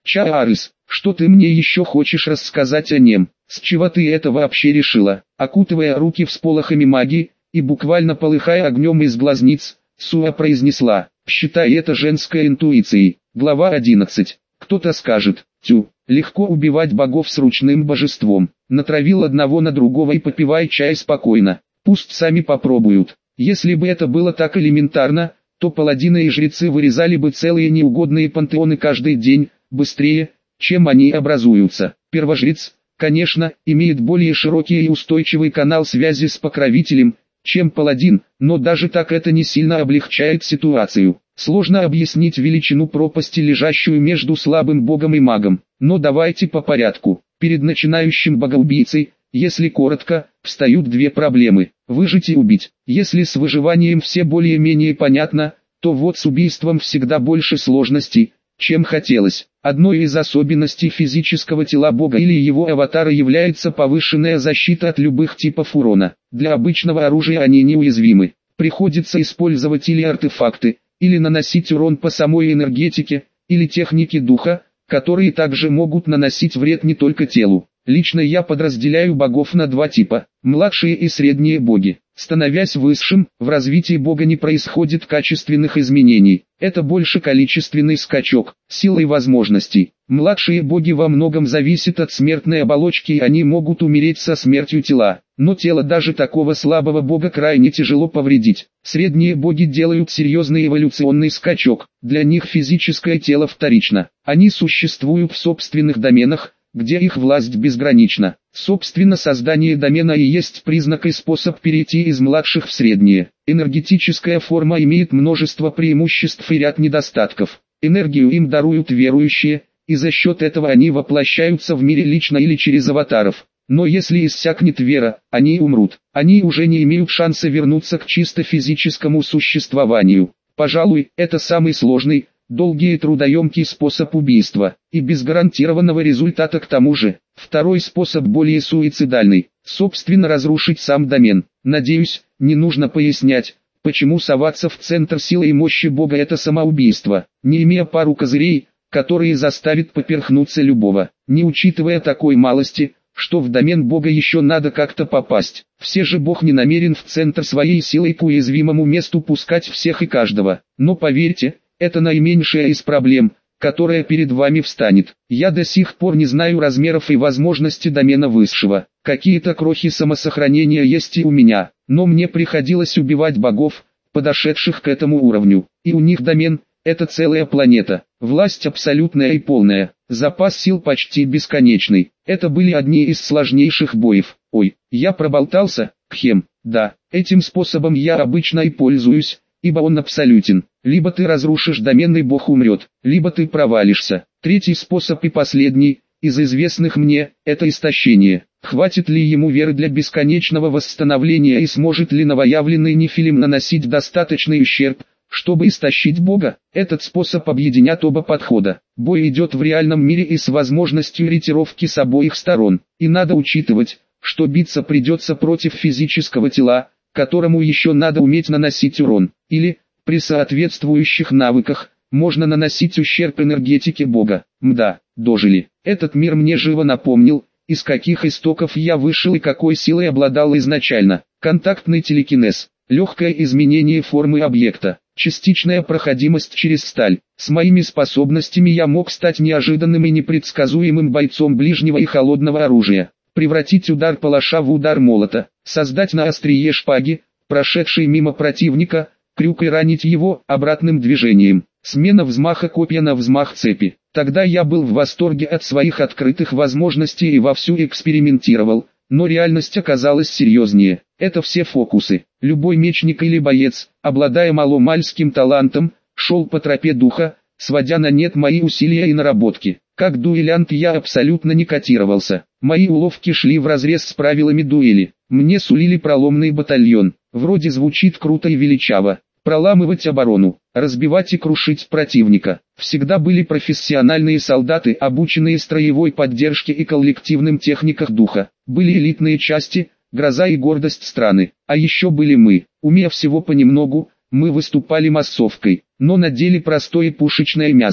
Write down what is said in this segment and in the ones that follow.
Чарльз, что ты мне еще хочешь рассказать о нем? С чего ты это вообще решила? Окутывая руки всполохами магии, и буквально полыхая огнем из глазниц, Суа произнесла: «Считай это женской интуицией». Глава 11. Кто-то скажет: «Тю, легко убивать богов с ручным божеством. Натравил одного на другого и попивай чай спокойно. Пусть сами попробуют». Если бы это было так элементарно, то паладины и жрецы вырезали бы целые неугодные пантеоны каждый день, быстрее, чем они образуются. Первожрец, конечно, имеет более широкий и устойчивый канал связи с покровителем, чем паладин, но даже так это не сильно облегчает ситуацию. Сложно объяснить величину пропасти, лежащую между слабым богом и магом, но давайте по порядку. Перед начинающим богоубийцей, если коротко, встают две проблемы: выжить и убить. Если с выживанием все более-менее понятно, то вот с убийством всегда больше сложностей, чем хотелось. Одной из особенностей физического тела бога или его аватара является повышенная защита от любых типов урона. Для обычного оружия они неуязвимы. Приходится использовать или артефакты, или наносить урон по самой энергетике, или технике духа, которые также могут наносить вред не только телу. Лично я подразделяю богов на два типа: младшие и средние боги. Становясь высшим, в развитии бога не происходит качественных изменений. Это больше количественный скачок, силы и возможностей. Младшие боги во многом зависят от смертной оболочки, и они могут умереть со смертью тела. Но тело даже такого слабого бога крайне тяжело повредить. Средние боги делают серьезный эволюционный скачок. Для них физическое тело вторично. Они существуют в собственных доменах, где их власть безгранична. Собственно, создание домена и есть признак и способ перейти из младших в средние. Энергетическая форма имеет множество преимуществ и ряд недостатков. Энергию им даруют верующие, и за счет этого они воплощаются в мире лично или через аватаров. Но если иссякнет вера, они умрут. Они уже не имеют шанса вернуться к чисто физическому существованию. Пожалуй, это самый сложный, долгий и трудоемкий способ убийства, и без гарантированного результата к тому же. Второй способ более суицидальный, собственно разрушить сам домен. Надеюсь, не нужно пояснять, почему соваться в центр силы и мощи бога — это самоубийство, не имея пару козырей, которые заставят поперхнуться любого, не учитывая такой малости, что в домен бога еще надо как-то попасть. Все же бог не намерен в центр своей силой к уязвимому месту пускать всех и каждого. Но поверьте, это наименьшая из проблем, которая перед вами встанет. Я до сих пор не знаю размеров и возможностей домена высшего. Какие-то крохи самосохранения есть и у меня, но мне приходилось убивать богов, подошедших к этому уровню. И у них домен — это целая планета, власть абсолютная и полная, запас сил почти бесконечный. Это были одни из сложнейших боев. Ой, я проболтался, кхем. Да, этим способом я обычно и пользуюсь, ибо он абсолютен. Либо ты разрушишь домен и бог умрет, либо ты провалишься. Третий способ и последний, из известных мне, это истощение. Хватит ли ему веры для бесконечного восстановления и сможет ли новоявленный нефилим наносить достаточный ущерб, чтобы истощить бога? Этот способ объединят оба подхода. Бой идет в реальном мире и с возможностью ретировки с обоих сторон. И надо учитывать, что биться придется против физического тела, которому еще надо уметь наносить урон. Или, при соответствующих навыках, можно наносить ущерб энергетике бога. Мда, дожили. Этот мир мне живо напомнил, из каких истоков я вышел и какой силой обладал изначально. Контактный телекинез, легкое изменение формы объекта, частичная проходимость через сталь. С моими способностями я мог стать неожиданным и непредсказуемым бойцом ближнего и холодного оружия. Превратить удар палаша в удар молота, создать на острие шпаги, прошедший мимо противника, крюк и ранить его обратным движением. Смена взмаха копья на взмах цепи. Тогда я был в восторге от своих открытых возможностей и вовсю экспериментировал, но реальность оказалась серьезнее. Это все фокусы. Любой мечник или боец, обладая маломальским талантом, шел по тропе духа, сводя на нет мои усилия и наработки. Как дуэлянт я абсолютно не котировался. Мои уловки шли вразрез с правилами дуэли. Мне сулили проломный батальон. Вроде звучит круто и величаво. Проламывать оборону, разбивать и крушить противника. Всегда были профессиональные солдаты, обученные строевой поддержке и коллективным техниках духа. Были элитные части, гроза и гордость страны. А еще были мы. Умея всего понемногу, мы выступали массовкой, но на деле простое пушечное мясо.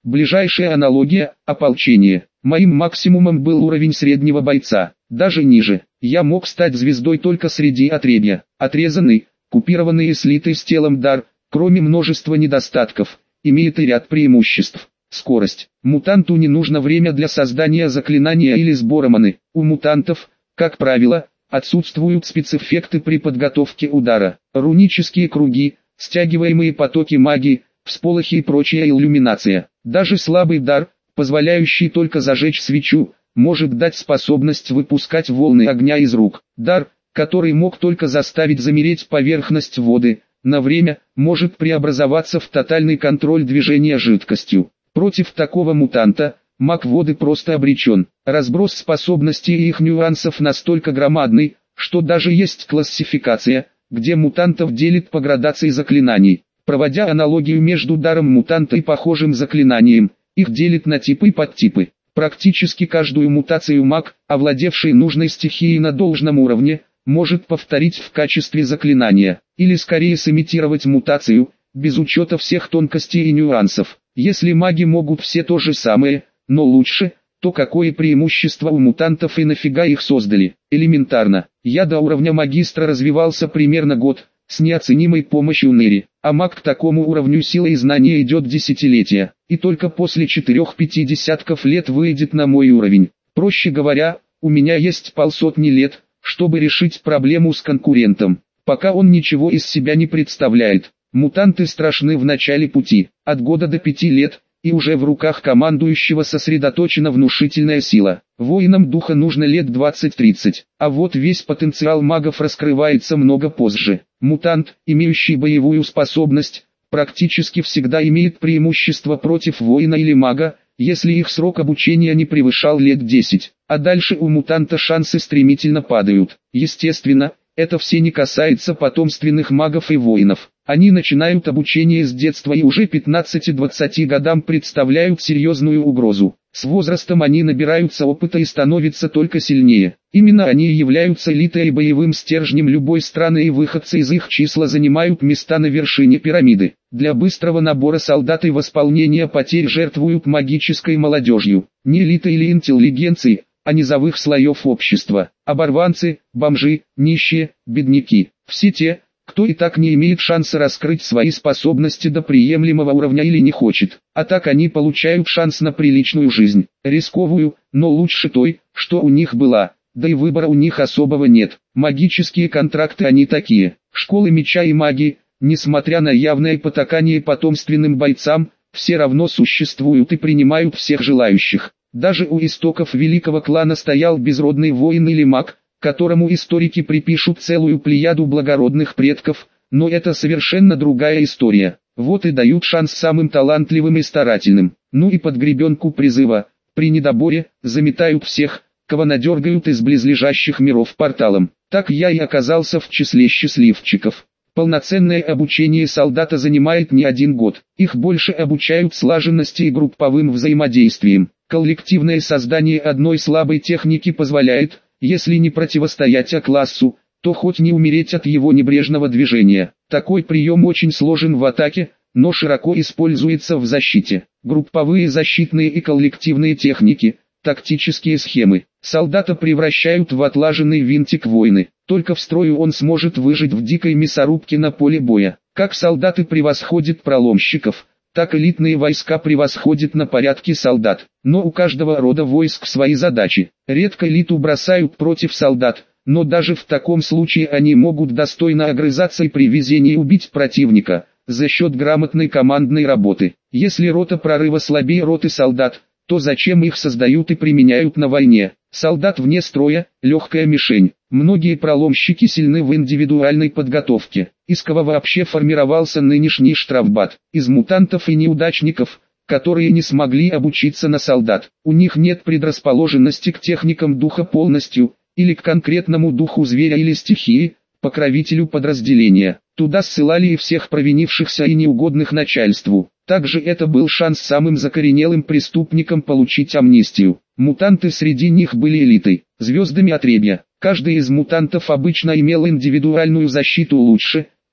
Ближайшая аналогия – ополчение. Моим максимумом был уровень среднего бойца, даже ниже. Я мог стать звездой только среди отребья. Отрезанный, купированный и слитый с телом дар, кроме множества недостатков, имеет и ряд преимуществ. Скорость. Мутанту не нужно время для создания заклинания или сбора маны. У мутантов, как правило, отсутствуют спецэффекты при подготовке удара. Рунические круги, стягиваемые потоки магии, всполохи и прочая иллюминация. Даже слабый дар, позволяющий только зажечь свечу, может дать способность выпускать волны огня из рук. Дар, который мог только заставить замереть поверхность воды, на время, может преобразоваться в тотальный контроль движения жидкостью. Против такого мутанта, маг воды просто обречен. Разброс способностей и их нюансов настолько громадный, что даже есть классификация, где мутантов делит по градации заклинаний. Проводя аналогию между даром мутанта и похожим заклинанием, их делит на типы и подтипы. Практически каждую мутацию маг, овладевший нужной стихией на должном уровне, может повторить в качестве заклинания, или скорее сымитировать мутацию, без учета всех тонкостей и нюансов. Если маги могут все то же самое, но лучше, то какое преимущество у мутантов и нафига их создали? Элементарно. Я до уровня магистра развивался примерно год, с неоценимой помощью Нэри, а маг к такому уровню силы и знания идет десятилетия, и только после 4-5 десятков лет выйдет на мой уровень. Проще говоря, у меня есть полсотни лет, чтобы решить проблему с конкурентом, пока он ничего из себя не представляет. Мутанты страшны в начале пути, от года до 5 лет, и уже в руках командующего сосредоточена внушительная сила. Воинам духа нужно лет 20-30, а вот весь потенциал магов раскрывается много позже. Мутант, имеющий боевую способность, практически всегда имеет преимущество против воина или мага, если их срок обучения не превышал лет 10, а дальше у мутанта шансы стремительно падают. Естественно, это все не касается потомственных магов и воинов. Они начинают обучение с детства и уже 15-20 годам представляют серьезную угрозу. С возрастом они набираются опыта и становятся только сильнее. Именно они и являются элитой и боевым стержнем любой страны, и выходцы из их числа занимают места на вершине пирамиды. Для быстрого набора солдат и восполнения потерь жертвуют магической молодежью. Не элитой или интеллигенцией, а низовых слоев общества. Оборванцы, бомжи, нищие, бедняки. Все те, кто и так не имеет шанса раскрыть свои способности до приемлемого уровня или не хочет. А так они получают шанс на приличную жизнь. Рисковую, но лучше той, что у них была. Да и выбора у них особого нет. Магические контракты они такие. Школы меча и магии, несмотря на явное потакание потомственным бойцам, все равно существуют и принимают всех желающих. Даже у истоков великого клана стоял безродный воин или маг, которому историки припишут целую плеяду благородных предков, но это совершенно другая история. Вот и дают шанс самым талантливым и старательным. Ну и под гребенку призыва, при недоборе, заметают всех, кого надергают из близлежащих миров порталом. Так я и оказался в числе счастливчиков. Полноценное обучение солдата занимает не 1 год. Их больше обучают слаженности и групповым взаимодействием. Коллективное создание одной слабой техники позволяет, если не противостоять классу, то хоть не умереть от его небрежного движения. Такой прием очень сложен в атаке, но широко используется в защите. Групповые защитные и коллективные техники, тактические схемы. Солдата превращают в отлаженный винтик войны. Только в строю он сможет выжить в дикой мясорубке на поле боя. Как солдаты превосходят проломщиков, так элитные войска превосходят на порядки солдат. Но у каждого рода войск свои задачи. Редко элиту бросают против солдат, но даже в таком случае они могут достойно огрызаться и при везении убить противника, за счет грамотной командной работы. Если рота прорыва слабее роты солдат, то зачем их создают и применяют на войне? Солдат вне строя, легкая мишень. Многие проломщики сильны в индивидуальной подготовке. Из кого вообще формировался нынешний штрафбат? Из мутантов и неудачников, которые не смогли обучиться на солдат. У них нет предрасположенности к техникам духа полностью, или к конкретному духу зверя или стихии, покровителю подразделения. Туда ссылали и всех провинившихся и неугодных начальству. Также это был шанс самым закоренелым преступникам получить амнистию. Мутанты среди них были элитой, звездами отребья. Каждый из мутантов обычно имел индивидуальную защиту лучше,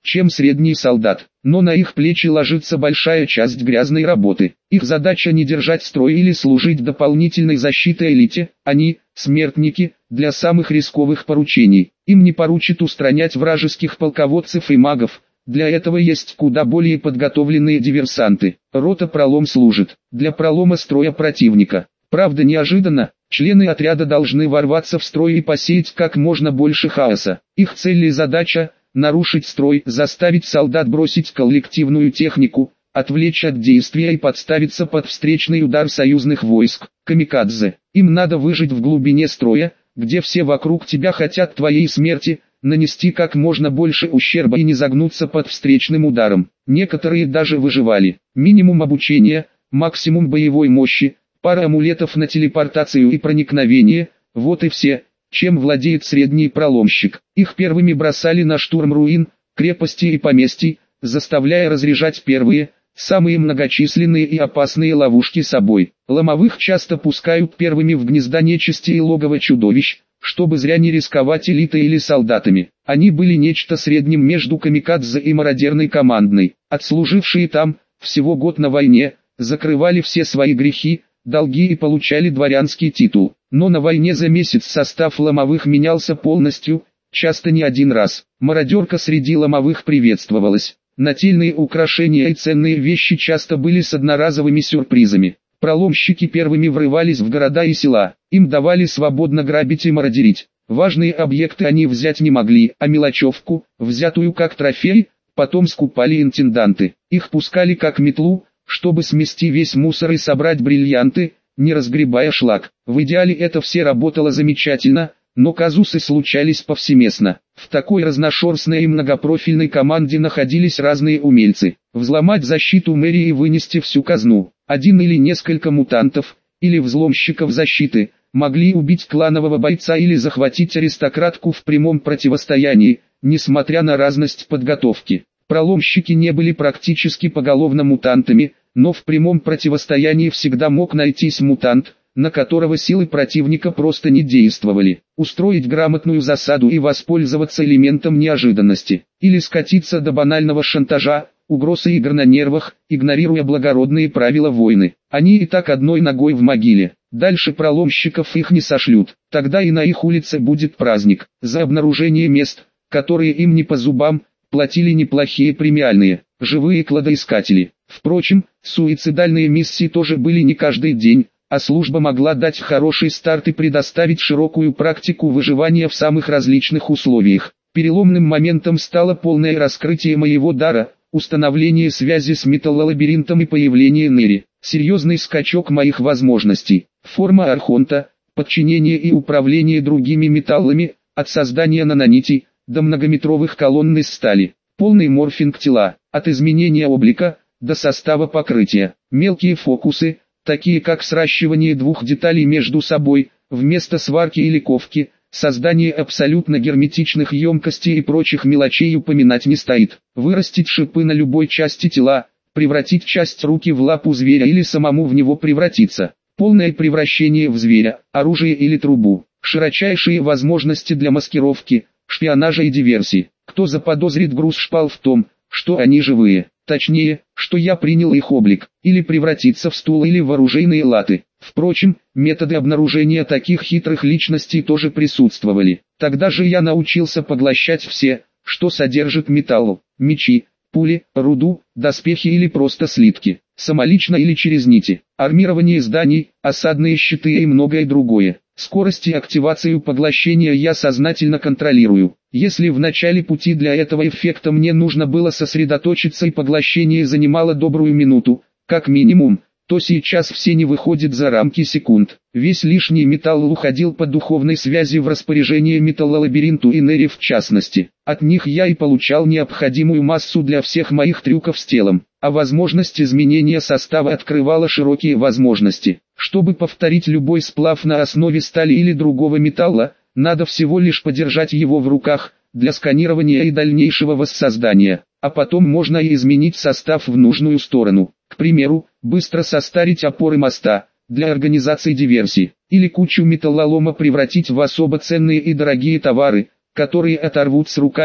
чем средний солдат, но на их плечи ложится большая часть грязной работы. Их задача не держать строй или служить дополнительной защитой элите, они – смертники, для самых рисковых поручений. Им не поручат устранять вражеских полководцев и магов, для этого есть куда более подготовленные диверсанты. Рота «Пролом» служит для пролома строя противника. Правда, неожиданно, члены отряда должны ворваться в строй и посеять как можно больше хаоса. Их цель и задача – нарушить строй, заставить солдат бросить коллективную технику, отвлечь от действия и подставиться под встречный удар союзных войск. Камикадзе. Им надо выжить в глубине строя, где все вокруг тебя хотят твоей смерти, нанести как можно больше ущерба и не загнуться под встречным ударом. Некоторые даже выживали. Минимум обучения, максимум боевой мощи, пара амулетов на телепортацию и проникновение – вот и все, чем владеет средний проломщик. Их первыми бросали на штурм руин, крепости и поместий, заставляя разряжать первые, самые многочисленные и опасные ловушки собой. Ломовых часто пускают первыми в гнезда нечисти и логово чудовищ, чтобы зря не рисковать элитой или солдатами. Они были нечто средним между камикадзе и мародерной командной. Отслужившие там, всего год на войне, закрывали все свои грехи, долги и получали дворянский титул. Но на войне за месяц состав ломовых менялся полностью, часто не один раз. Мародерка среди ломовых приветствовалась. Нательные украшения и ценные вещи часто были с одноразовыми сюрпризами. Проломщики первыми врывались в города и села, им давали свободно грабить и мародерить. Важные объекты они взять не могли, а мелочевку, взятую как трофей, потом скупали интенданты. Их пускали как метлу, чтобы смести весь мусор и собрать бриллианты, не разгребая шлак. В идеале это все работало замечательно, но казусы случались повсеместно. В такой разношерстной и многопрофильной команде находились разные умельцы. Взломать защиту мэрии и вынести всю казну. Один или несколько мутантов, или взломщиков защиты, могли убить кланового бойца или захватить аристократку в прямом противостоянии, несмотря на разность подготовки. Проломщики не были практически поголовно мутантами, но в прямом противостоянии всегда мог найтись мутант, на которого силы противника просто не действовали. Устроить грамотную засаду и воспользоваться элементом неожиданности, или скатиться до банального шантажа, угрозы игр на нервах, игнорируя благородные правила войны. Они и так одной ногой в могиле. Дальше проломщиков их не сошлют. Тогда и на их улице будет праздник. За обнаружение мест, которые им не по зубам, платили неплохие премиальные, живые кладоискатели. Впрочем, суицидальные миссии тоже были не каждый день, а служба могла дать хороший старт и предоставить широкую практику выживания в самых различных условиях. Переломным моментом стало полное раскрытие моего дара, установление связи с металлолабиринтом и появление Нери. Серьезный скачок моих возможностей. Форма архонта, подчинение и управление другими металлами, от создания нанонитей до многометровых колонн из стали. Полный морфинг тела, от изменения облика до состава покрытия. Мелкие фокусы, такие как сращивание двух деталей между собой, вместо сварки или ковки, создание абсолютно герметичных емкостей и прочих мелочей упоминать не стоит. Вырастить шипы на любой части тела, превратить часть руки в лапу зверя или самому в него превратиться. Полное превращение в зверя, оружие или трубу. Широчайшие возможности для маскировки, шпионажа и диверсии. Кто заподозрит груз шпал в том, что они живые, точнее, что я принял их облик, или превратиться в стул или в оружейные латы. Впрочем, методы обнаружения таких хитрых личностей тоже присутствовали. Тогда же я научился поглощать все, что содержит металл: мечи, пули, руду, доспехи или просто слитки, самолично или через нити, армирование зданий, осадные щиты и многое другое. Скорость и активацию поглощения я сознательно контролирую. Если в начале пути для этого эффекта мне нужно было сосредоточиться и поглощение занимало добрую минуту, как минимум, то сейчас все не выходит за рамки секунд. Весь лишний металл уходил по духовной связи в распоряжение металлолабиринту и Нери в частности. От них я и получал необходимую массу для всех моих трюков с телом, а возможность изменения состава открывала широкие возможности. Чтобы повторить любой сплав на основе стали или другого металла, надо всего лишь подержать его в руках, для сканирования и дальнейшего воссоздания, а потом можно и изменить состав в нужную сторону. К примеру, быстро состарить опоры моста, для организации диверсий, или кучу металлолома превратить в особо ценные и дорогие товары, которые оторвут с руками,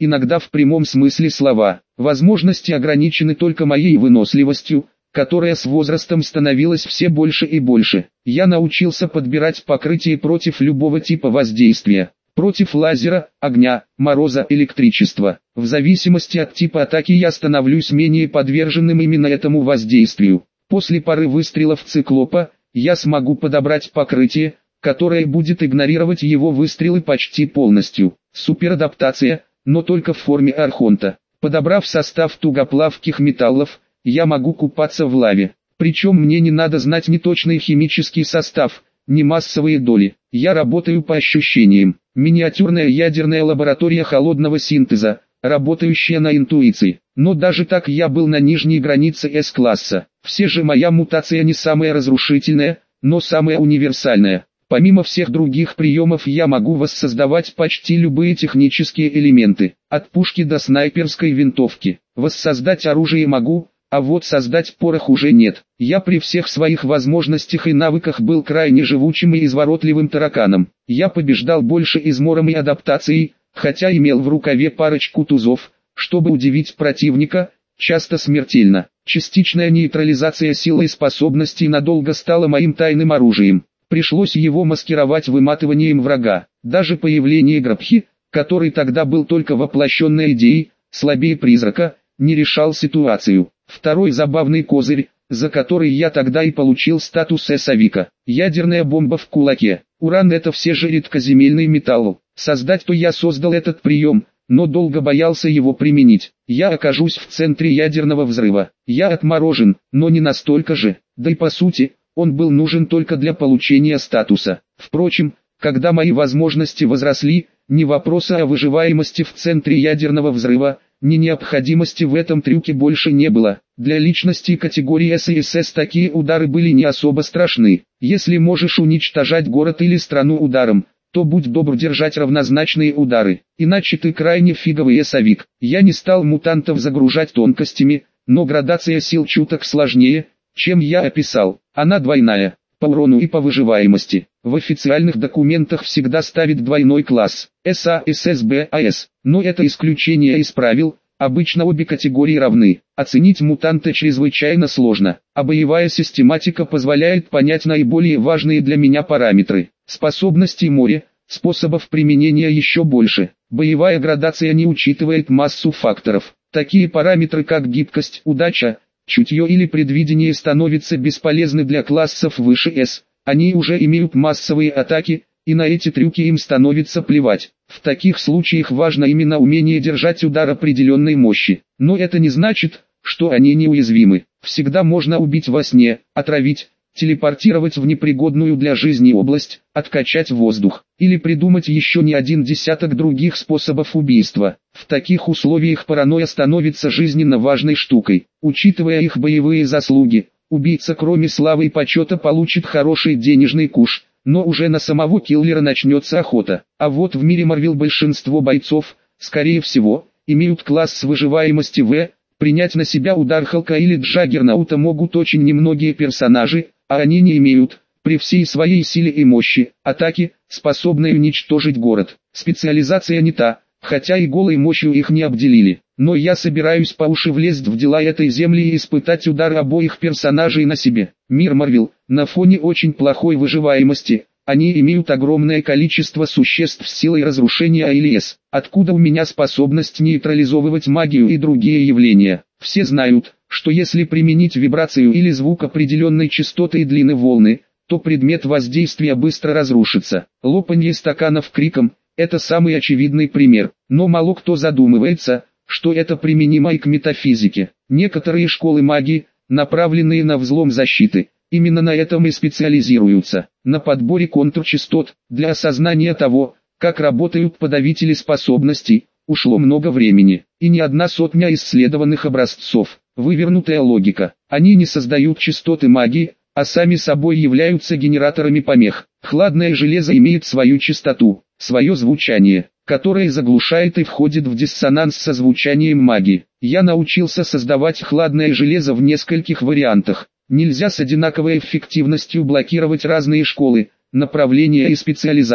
иногда в прямом смысле слова. Возможности ограничены только моей выносливостью, которая с возрастом становилась все больше и больше. Я научился подбирать покрытие против любого типа воздействия. Против лазера, огня, мороза, электричества. В зависимости от типа атаки я становлюсь менее подверженным именно этому воздействию. После пары выстрелов циклопа, я смогу подобрать покрытие, которое будет игнорировать его выстрелы почти полностью. Суперадаптация, но только в форме архонта. Подобрав состав тугоплавких металлов, я могу купаться в лаве. Причем мне не надо знать ни точный химический состав, ни массовые доли. Я работаю по ощущениям. Миниатюрная ядерная лаборатория холодного синтеза, работающая на интуиции. Но даже так я был на нижней границе С-класса. Все же моя мутация не самая разрушительная, но самая универсальная. Помимо всех других приемов я могу воссоздавать почти любые технические элементы, от пушки до снайперской винтовки. Воссоздать оружие могу, а вот создать порох уже нет. Я при всех своих возможностях и навыках был крайне живучим и изворотливым тараканом. Я побеждал больше измором и адаптацией, хотя имел в рукаве парочку тузов, чтобы удивить противника, часто смертельно. Частичная нейтрализация силы и способностей надолго стала моим тайным оружием. Пришлось его маскировать выматыванием врага. Даже появление Грабхи, который тогда был только воплощенной идеей, слабее призрака, не решал ситуацию. Второй забавный козырь, за который я тогда и получил статус эсовика. Ядерная бомба в кулаке. Уран — это все же редкоземельный металл. Создать-то я создал этот прием, но долго боялся его применить. Я окажусь в центре ядерного взрыва. Я отморожен, но не настолько же. Да и по сути, он был нужен только для получения статуса. Впрочем, когда мои возможности возросли, ни вопроса о выживаемости в центре ядерного взрыва, ни необходимости в этом трюке больше не было. Для личностей категории С и СС такие удары были не особо страшны. Если можешь уничтожать город или страну ударом, то будь добр держать равнозначные удары, иначе ты крайне фиговый эсовик. Я не стал мутантов загружать тонкостями, но градация сил чуток сложнее, чем я описал. Она двойная, по урону и по выживаемости. В официальных документах всегда ставит двойной класс, СА, ССБ, АС, но это исключение из правил, обычно обе категории равны. Оценить мутанта чрезвычайно сложно, а боевая систематика позволяет понять наиболее важные для меня параметры. Способностей море, способов применения еще больше. Боевая градация не учитывает массу факторов. Такие параметры как гибкость, удача, чутье или предвидение становятся бесполезны для классов выше С. Они уже имеют массовые атаки, и на эти трюки им становится плевать. В таких случаях важно именно умение держать удар определенной мощи. Но это не значит, что они неуязвимы. Всегда можно убить во сне, отравить, телепортировать в непригодную для жизни область, откачать воздух, или придумать еще не один десяток других способов убийства. В таких условиях паранойя становится жизненно важной штукой. Учитывая их боевые заслуги, убийца кроме славы и почета получит хороший денежный куш, но уже на самого киллера начнется охота. А вот в мире Марвел большинство бойцов, скорее всего, имеют класс выживаемости В. Принять на себя удар Халка или Джаггернаута могут очень немногие персонажи, а они не имеют, при всей своей силе и мощи, атаки, способной уничтожить город. Специализация не та, хотя и голой мощью их не обделили. Но я собираюсь по уши влезть в дела этой земли и испытать удар обоих персонажей на себе. Мир Марвел, на фоне очень плохой выживаемости, они имеют огромное количество существ с силой разрушения АЛС. Откуда у меня способность нейтрализовывать магию и другие явления? Все знают, что если применить вибрацию или звук определенной частоты и длины волны, то предмет воздействия быстро разрушится. Лопанье стаканов криком – это самый очевидный пример. Но мало кто задумывается, что это применимо и к метафизике. Некоторые школы магии, направленные на взлом защиты, именно на этом и специализируются. На подборе контрчастот, для осознания того, как работают подавители способностей, ушло много времени, и не одна сотня исследованных образцов. Вывернутая логика. Они не создают частоты магии, а сами собой являются генераторами помех. Хладное железо имеет свою частоту, свое звучание, которое заглушает и входит в диссонанс со звучанием магии. Я научился создавать хладное железо в нескольких вариантах. Нельзя с одинаковой эффективностью блокировать разные школы, направления и специализации.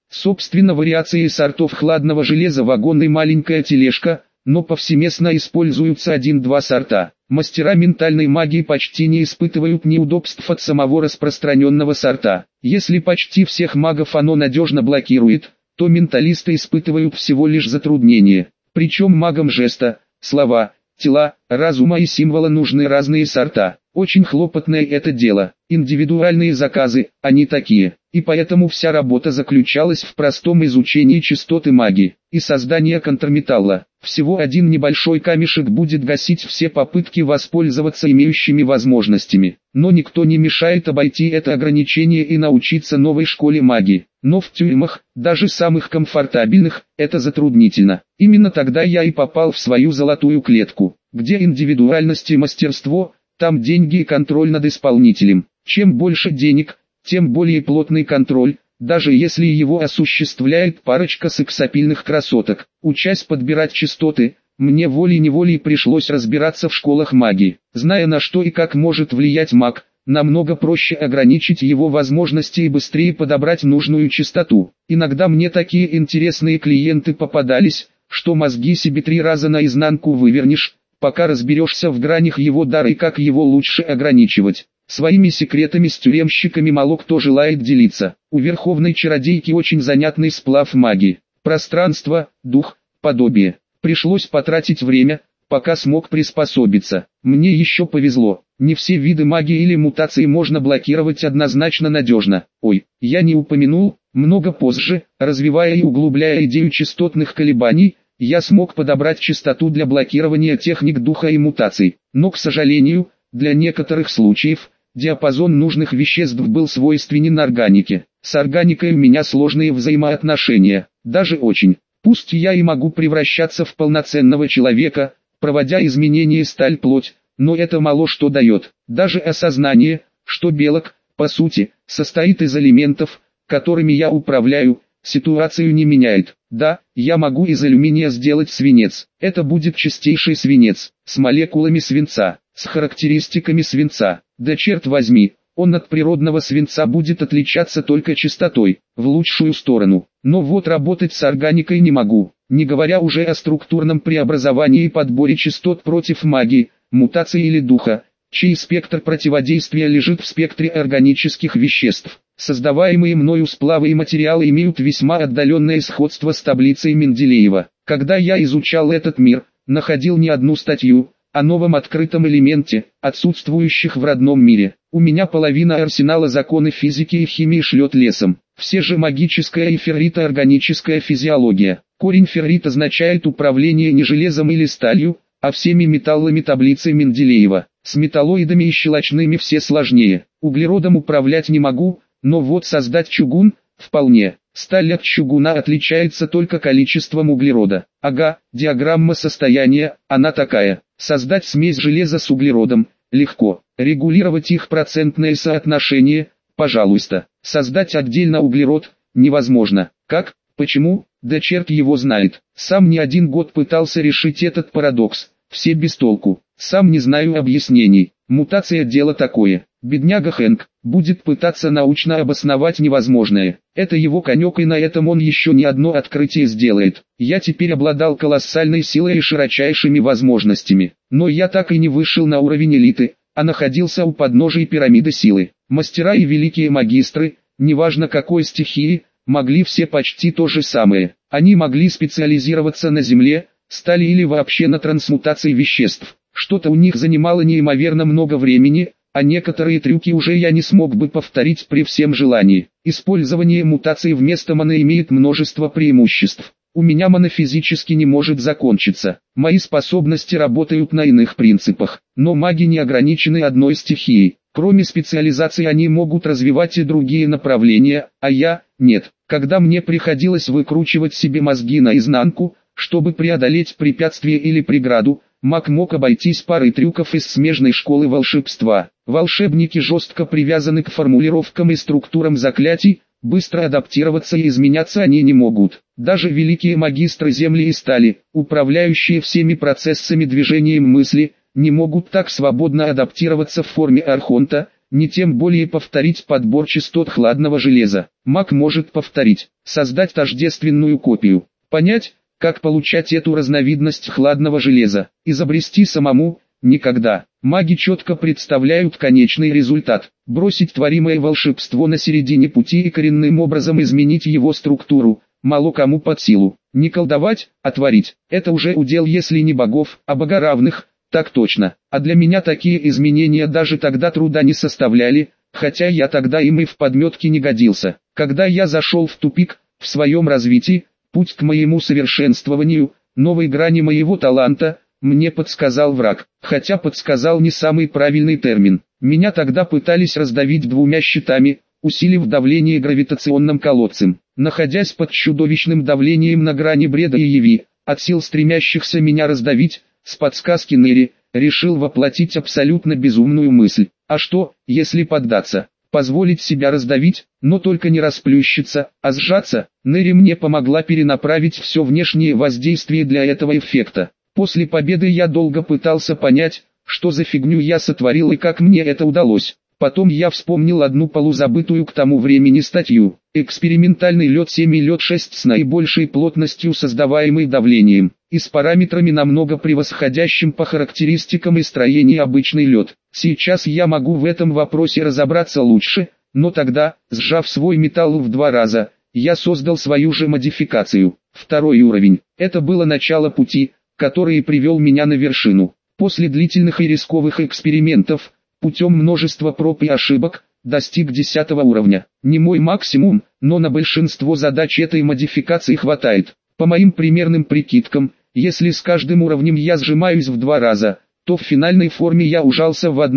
Собственно, вариации сортов хладного железа вагон и маленькая тележка, но повсеместно используются один-два сорта. Мастера ментальной магии почти не испытывают неудобств от самого распространенного сорта. Если почти всех магов оно надежно блокирует, то менталисты испытывают всего лишь затруднения. Причем магам жеста, слова, тела, разума и символа нужны разные сорта. Очень хлопотное это дело. Индивидуальные заказы, они такие. И поэтому вся работа заключалась в простом изучении частоты магии и создании контрметалла. Всего один небольшой камешек будет гасить все попытки воспользоваться имеющими возможностями. Но никто не мешает обойти это ограничение и научиться новой школе магии. Но в тюрьмах, даже самых комфортабельных, это затруднительно. Именно тогда я и попал в свою золотую клетку, где индивидуальность и мастерство, там деньги и контроль над исполнителем. Чем больше денег, тем более плотный контроль, даже если его осуществляет парочка сексапильных красоток. Учась подбирать частоты, мне волей-неволей пришлось разбираться в школах магии. Зная, на что и как может влиять маг, намного проще ограничить его возможности и быстрее подобрать нужную частоту. Иногда мне такие интересные клиенты попадались, что мозги себе 3 раза наизнанку вывернешь, пока разберешься в гранях его дара и как его лучше ограничивать. Своими секретами с тюремщиками мало кто желает делиться. У верховной чародейки очень занятный сплав магии. Пространство, дух, подобие. Пришлось потратить время, пока смог приспособиться. Мне еще повезло. Не все виды магии или мутации можно блокировать однозначно надежно. Ой, я не упомянул, много позже, развивая и углубляя идею частотных колебаний, я смог подобрать частоту для блокирования техник духа и мутаций. Но, к сожалению, для некоторых случаев, диапазон нужных веществ был свойственен органике. С органикой у меня сложные взаимоотношения, даже очень. Пусть я и могу превращаться в полноценного человека, проводя изменения сталь-плоть, но это мало что дает. Даже осознание, что белок, по сути, состоит из элементов, которыми я управляю, ситуацию не меняет. Да, я могу из алюминия сделать свинец. Это будет чистейший свинец, с молекулами свинца, с характеристиками свинца. Да черт возьми, он от природного свинца будет отличаться только чистотой, в лучшую сторону. Но вот работать с органикой не могу, не говоря уже о структурном преобразовании и подборе частот против магии, мутации или духа, чей спектр противодействия лежит в спектре органических веществ. Создаваемые мною сплавы и материалы имеют весьма отдаленное сходство с таблицей Менделеева. Когда я изучал этот мир, находил не одну статью о новом открытом элементе, отсутствующих в родном мире. У меня половина арсенала законы физики и химии шлет лесом. Все же магическая и феррито-органическая физиология. Корень феррит означает управление не железом или сталью, а всеми металлами таблицы Менделеева. С металлоидами и щелочными все сложнее. Углеродом управлять не могу, но вот создать чугун – вполне. Сталь от чугуна отличается только количеством углерода. Ага, диаграмма состояния, она такая. Создать смесь железа с углеродом – легко. Регулировать их процентное соотношение – пожалуйста. Создать отдельно углерод – невозможно. Как? Почему? Да черт его знает. Сам не один год пытался решить этот парадокс. Все без толку. Сам не знаю объяснений. Мутация – дело такое. Бедняга Хэнк будет пытаться научно обосновать невозможное. Это его конек, и на этом он еще не одно открытие сделает. Я теперь обладал колоссальной силой и широчайшими возможностями. Но я так и не вышел на уровень элиты, а находился у подножия пирамиды силы. Мастера и великие магистры, неважно какой стихии, могли все почти то же самое. Они могли специализироваться на земле, стали или вообще на трансмутации веществ. Что-то у них занимало неимоверно много времени, а некоторые трюки уже я не смог бы повторить при всем желании. Использование мутаций вместо маны имеет множество преимуществ. У меня мана физически не может закончиться. Мои способности работают на иных принципах. Но маги не ограничены одной стихией. Кроме специализации они могут развивать и другие направления, а я – нет. Когда мне приходилось выкручивать себе мозги наизнанку, чтобы преодолеть препятствие или преграду, маг мог обойтись парой трюков из смежной школы волшебства. Волшебники жестко привязаны к формулировкам и структурам заклятий, быстро адаптироваться и изменяться они не могут. Даже великие магистры земли и стали, управляющие всеми процессами движением мысли, не могут так свободно адаптироваться в форме архонта, не тем более повторить подбор частот хладного железа. Маг может повторить, создать тождественную копию, понять, как получать эту разновидность хладного железа, изобрести самому – никогда. Маги четко представляют конечный результат, бросить творимое волшебство на середине пути и коренным образом изменить его структуру, мало кому под силу. Не колдовать, а творить – это уже удел если не богов, а богоравных, так точно. А для меня такие изменения даже тогда труда не составляли, хотя я тогда им и в подметке не годился. Когда я зашел в тупик, в своем развитии, путь к моему совершенствованию, новой грани моего таланта, мне подсказал враг, хотя подсказал не самый правильный термин. Меня тогда пытались раздавить двумя щитами, усилив давление гравитационным колодцем. Находясь под чудовищным давлением на грани бреда и яви, от сил стремящихся меня раздавить, с подсказки Нери, решил воплотить абсолютно безумную мысль. А что, если поддаться? Позволить себя раздавить, но только не расплющиться, а сжаться. Нери мне помогла перенаправить все внешнее воздействие для этого эффекта. После победы я долго пытался понять, что за фигню я сотворил и как мне это удалось. Потом я вспомнил одну полузабытую к тому времени статью. Экспериментальный лед 7 и лед 6 с наибольшей плотностью, создаваемой давлением, и с параметрами намного превосходящим по характеристикам и строению обычный лед. Сейчас я могу в этом вопросе разобраться лучше, но тогда, сжав свой металл в 2 раза, я создал свою же модификацию. Второй уровень. Это было начало пути, который привел меня на вершину. После длительных и рисковых экспериментов, путем множества проб и ошибок, достиг 10 уровня. Не мой максимум, но на большинство задач этой модификации хватает. По моим примерным прикидкам, если с каждым уровнем я сжимаюсь в 2 раза, то в финальной форме я ужался в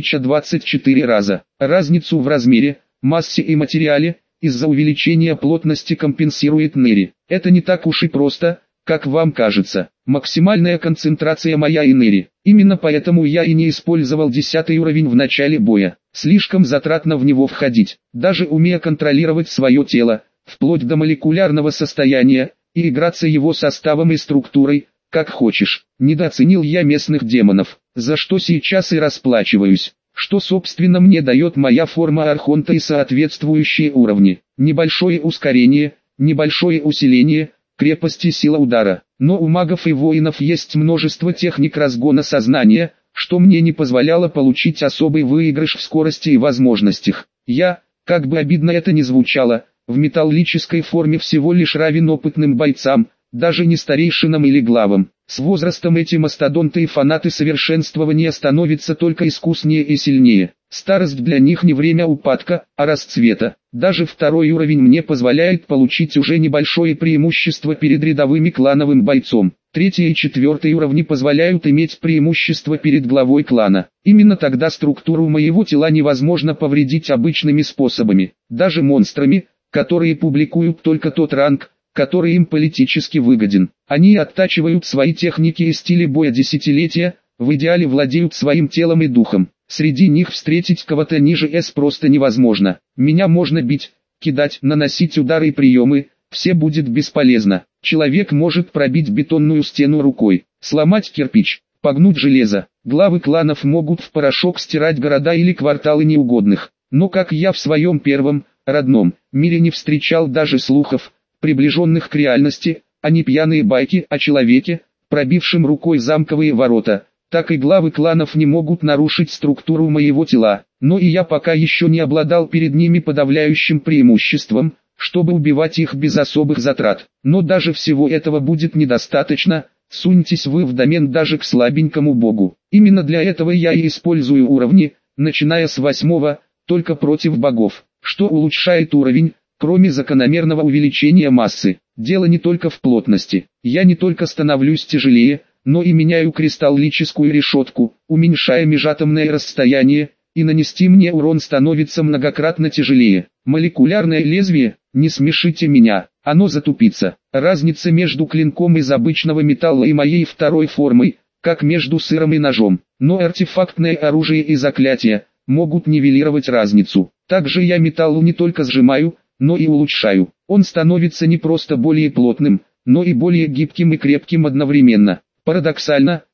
1024 раза. Разницу в размере, массе и материале, из-за увеличения плотности компенсирует Нери. Это не так уж и просто, как вам кажется. Максимальная концентрация моя и Нери. Именно поэтому я и не использовал 10 уровень в начале боя. Слишком затратно в него входить. Даже умея контролировать свое тело, вплоть до молекулярного состояния, и играться его составом и структурой, как хочешь. Недооценил я местных демонов, за что сейчас и расплачиваюсь. Что собственно мне дает моя форма Архонта и соответствующие уровни. Небольшое ускорение, небольшое усиление, крепость и сила удара. Но у магов и воинов есть множество техник разгона сознания, что мне не позволяло получить особый выигрыш в скорости и возможностях. Я, как бы обидно это ни звучало, в металлической форме всего лишь равен опытным бойцам, даже не старейшинам или главам. С возрастом эти мастодонты и фанаты совершенствования становятся только искуснее и сильнее. Старость для них не время упадка, а расцвета. Даже 2-й уровень мне позволяет получить уже небольшое преимущество перед рядовыми клановым бойцом. 3-й и 4-й уровни позволяют иметь преимущество перед главой клана. Именно тогда структуру моего тела невозможно повредить обычными способами, даже монстрами, которые публикуют только тот ранг, который им политически выгоден. Они оттачивают свои техники и стили боя десятилетия, в идеале владеют своим телом и духом. Среди них встретить кого-то ниже С просто невозможно. Меня можно бить, кидать, наносить удары и приемы, все будет бесполезно. Человек может пробить бетонную стену рукой, сломать кирпич, погнуть железо. Главы кланов могут в порошок стирать города или кварталы неугодных. Но как я в своем первом, родном, мире не встречал даже слухов, приближенных к реальности, а не пьяные байки о человеке, пробившем рукой замковые ворота, так и главы кланов не могут нарушить структуру моего тела, но и я пока еще не обладал перед ними подавляющим преимуществом, чтобы убивать их без особых затрат. Но даже всего этого будет недостаточно, суньтесь вы в домен даже к слабенькому богу. Именно для этого я и использую уровни, начиная с 8-го, только против богов, что улучшает уровень, кроме закономерного увеличения массы. Дело не только в плотности. Я не только становлюсь тяжелее, но и меняю кристаллическую решетку, уменьшая межатомное расстояние, и нанести мне урон становится многократно тяжелее. Молекулярное лезвие, не смешите меня, оно затупится. Разница между клинком из обычного металла и моей 2-й формой, как между сыром и ножом. Но артефактное оружие и заклятия могут нивелировать разницу. Также я металл не только сжимаю, но и улучшаю. Он становится не просто более плотным, но и более гибким и крепким одновременно. Парадоксально,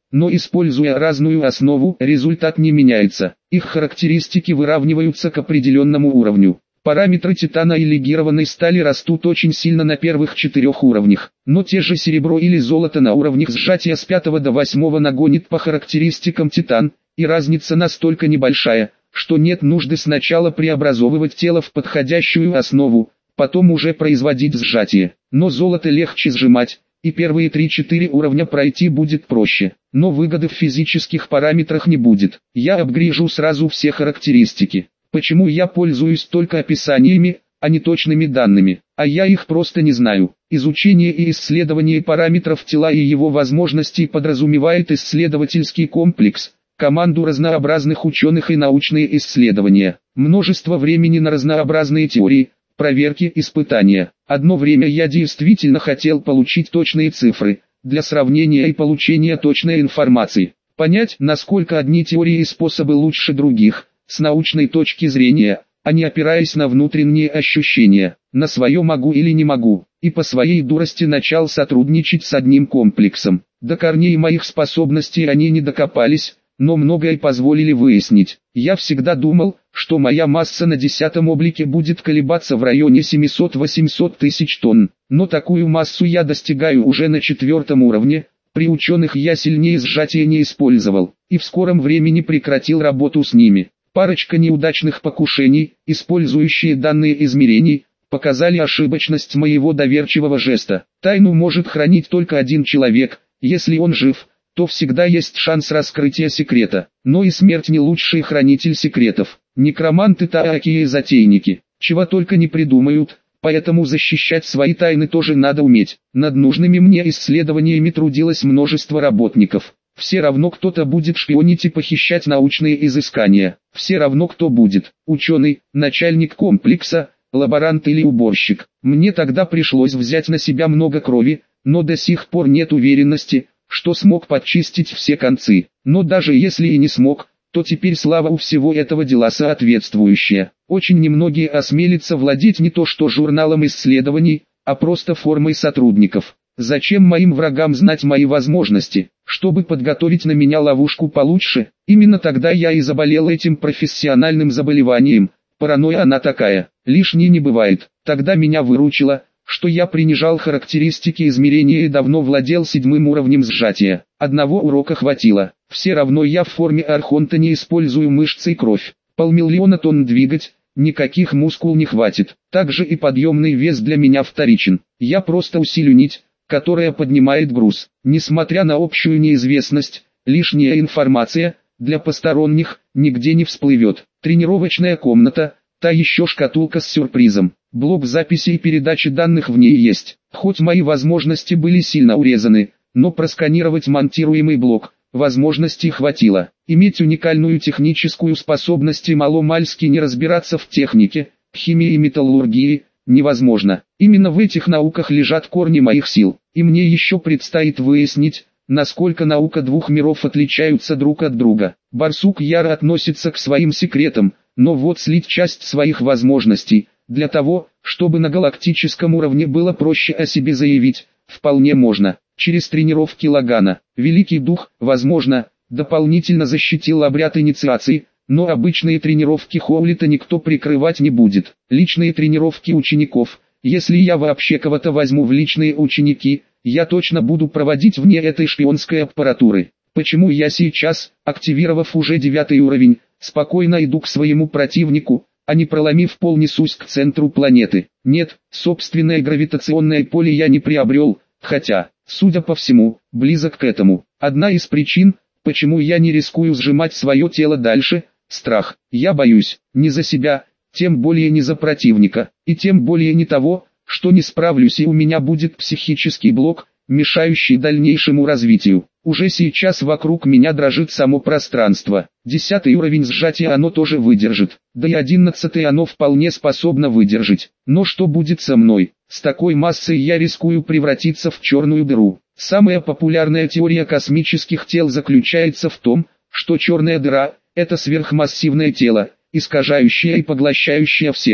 но используя разную основу, результат не меняется. Их характеристики выравниваются к определенному уровню. Параметры титана и легированной стали растут очень сильно на первых 4 уровнях, но те же серебро или золото на уровнях сжатия с 5 до 8 нагонит по характеристикам титан, и разница настолько небольшая, что нет нужды сначала преобразовывать тело в подходящую основу, потом уже производить сжатие. Но золото легче сжимать, и первые 3-4 уровня пройти будет проще, но выгоды в физических параметрах не будет. Я апгрижу сразу все характеристики. Почему я пользуюсь только описаниями, а не точными данными? А я их просто не знаю. Изучение и исследование параметров тела и его возможностей подразумевает исследовательский комплекс, команду разнообразных ученых и научные исследования, множество времени на разнообразные теории, проверки, испытания. Одно время я действительно хотел получить точные цифры, для сравнения и получения точной информации. Понять, насколько одни теории и способы лучше других, с научной точки зрения, а не опираясь на внутренние ощущения, на свое могу или не могу, и по своей дурости начал сотрудничать с одним комплексом. До корней моих способностей они не докопались, но многое позволили выяснить. Я всегда думал, что моя масса на 10-м облике будет колебаться в районе 700-800 тысяч тонн, но такую массу я достигаю уже на 4-м уровне. При ученых я сильнее сжатия не использовал, и в скором времени прекратил работу с ними. Парочка неудачных покушений, использующие данные измерений, показали ошибочность моего доверчивого жеста. Тайну может хранить только один человек, если он жив, то всегда есть шанс раскрытия секрета. Но и смерть не лучший хранитель секретов. Некроманты такие затейники, чего только не придумают, поэтому защищать свои тайны тоже надо уметь. Над нужными мне исследованиями трудилось множество работников. Все равно кто-то будет шпионить и похищать научные изыскания. Все равно кто будет, ученый, начальник комплекса, лаборант или уборщик. Мне тогда пришлось взять на себя много крови, но до сих пор нет уверенности, что смог подчистить все концы. Но даже если и не смог, то теперь слава у всего этого дела соответствующая. Очень немногие осмелятся владеть не то что журналом исследований, а просто формой сотрудников. Зачем моим врагам знать мои возможности, чтобы подготовить на меня ловушку получше? Именно тогда я и заболел этим профессиональным заболеванием. Паранойя она такая, лишней не бывает. Тогда меня выручило, что я принижал характеристики измерения и давно владел 7-м уровнем сжатия. Одного урока хватило. Все равно я в форме архонта не использую мышцы и кровь. 500 000 тонн двигать, никаких мускул не хватит. Также и подъемный вес для меня вторичен. Я просто усилю нить, которая поднимает груз. Несмотря на общую неизвестность, лишняя информация, для посторонних, нигде не всплывет. Тренировочная комната, та еще шкатулка с сюрпризом. Блок записи и передачи данных в ней есть. Хоть мои возможности были сильно урезаны, но просканировать монтируемый блок, возможностей хватило. Иметь уникальную техническую способность и маломальски не разбираться в технике, химии и металлургии невозможно. Именно в этих науках лежат корни моих сил. И мне еще предстоит выяснить, насколько наука двух миров отличаются друг от друга. Барсук яро относится к своим секретам, но вот слить часть своих возможностей, для того, чтобы на галактическом уровне было проще о себе заявить, вполне можно. Через тренировки Лагана, Великий Дух, возможно, дополнительно защитил обряд инициации, но обычные тренировки Хоулита никто прикрывать не будет. Личные тренировки учеников, если я вообще кого-то возьму в личные ученики, я точно буду проводить вне этой шпионской аппаратуры. Почему я сейчас, активировав уже 9-й уровень, спокойно иду к своему противнику, а не проломив пол несусь к центру планеты? Нет, собственное гравитационное поле я не приобрел, хотя, судя по всему, близок к этому. Одна из причин, почему я не рискую сжимать свое тело дальше – страх. Я боюсь, не за себя, тем более не за противника, и тем более не того, что не справлюсь и у меня будет психический блок, мешающий дальнейшему развитию. Уже сейчас вокруг меня дрожит само пространство. 10-й уровень сжатия оно тоже выдержит, да и 11-й оно вполне способно выдержать. Но что будет со мной? С такой массой я рискую превратиться в черную дыру. Самая популярная теория космических тел заключается в том, что черная дыра – это сверхмассивное тело, искажающее и поглощающее все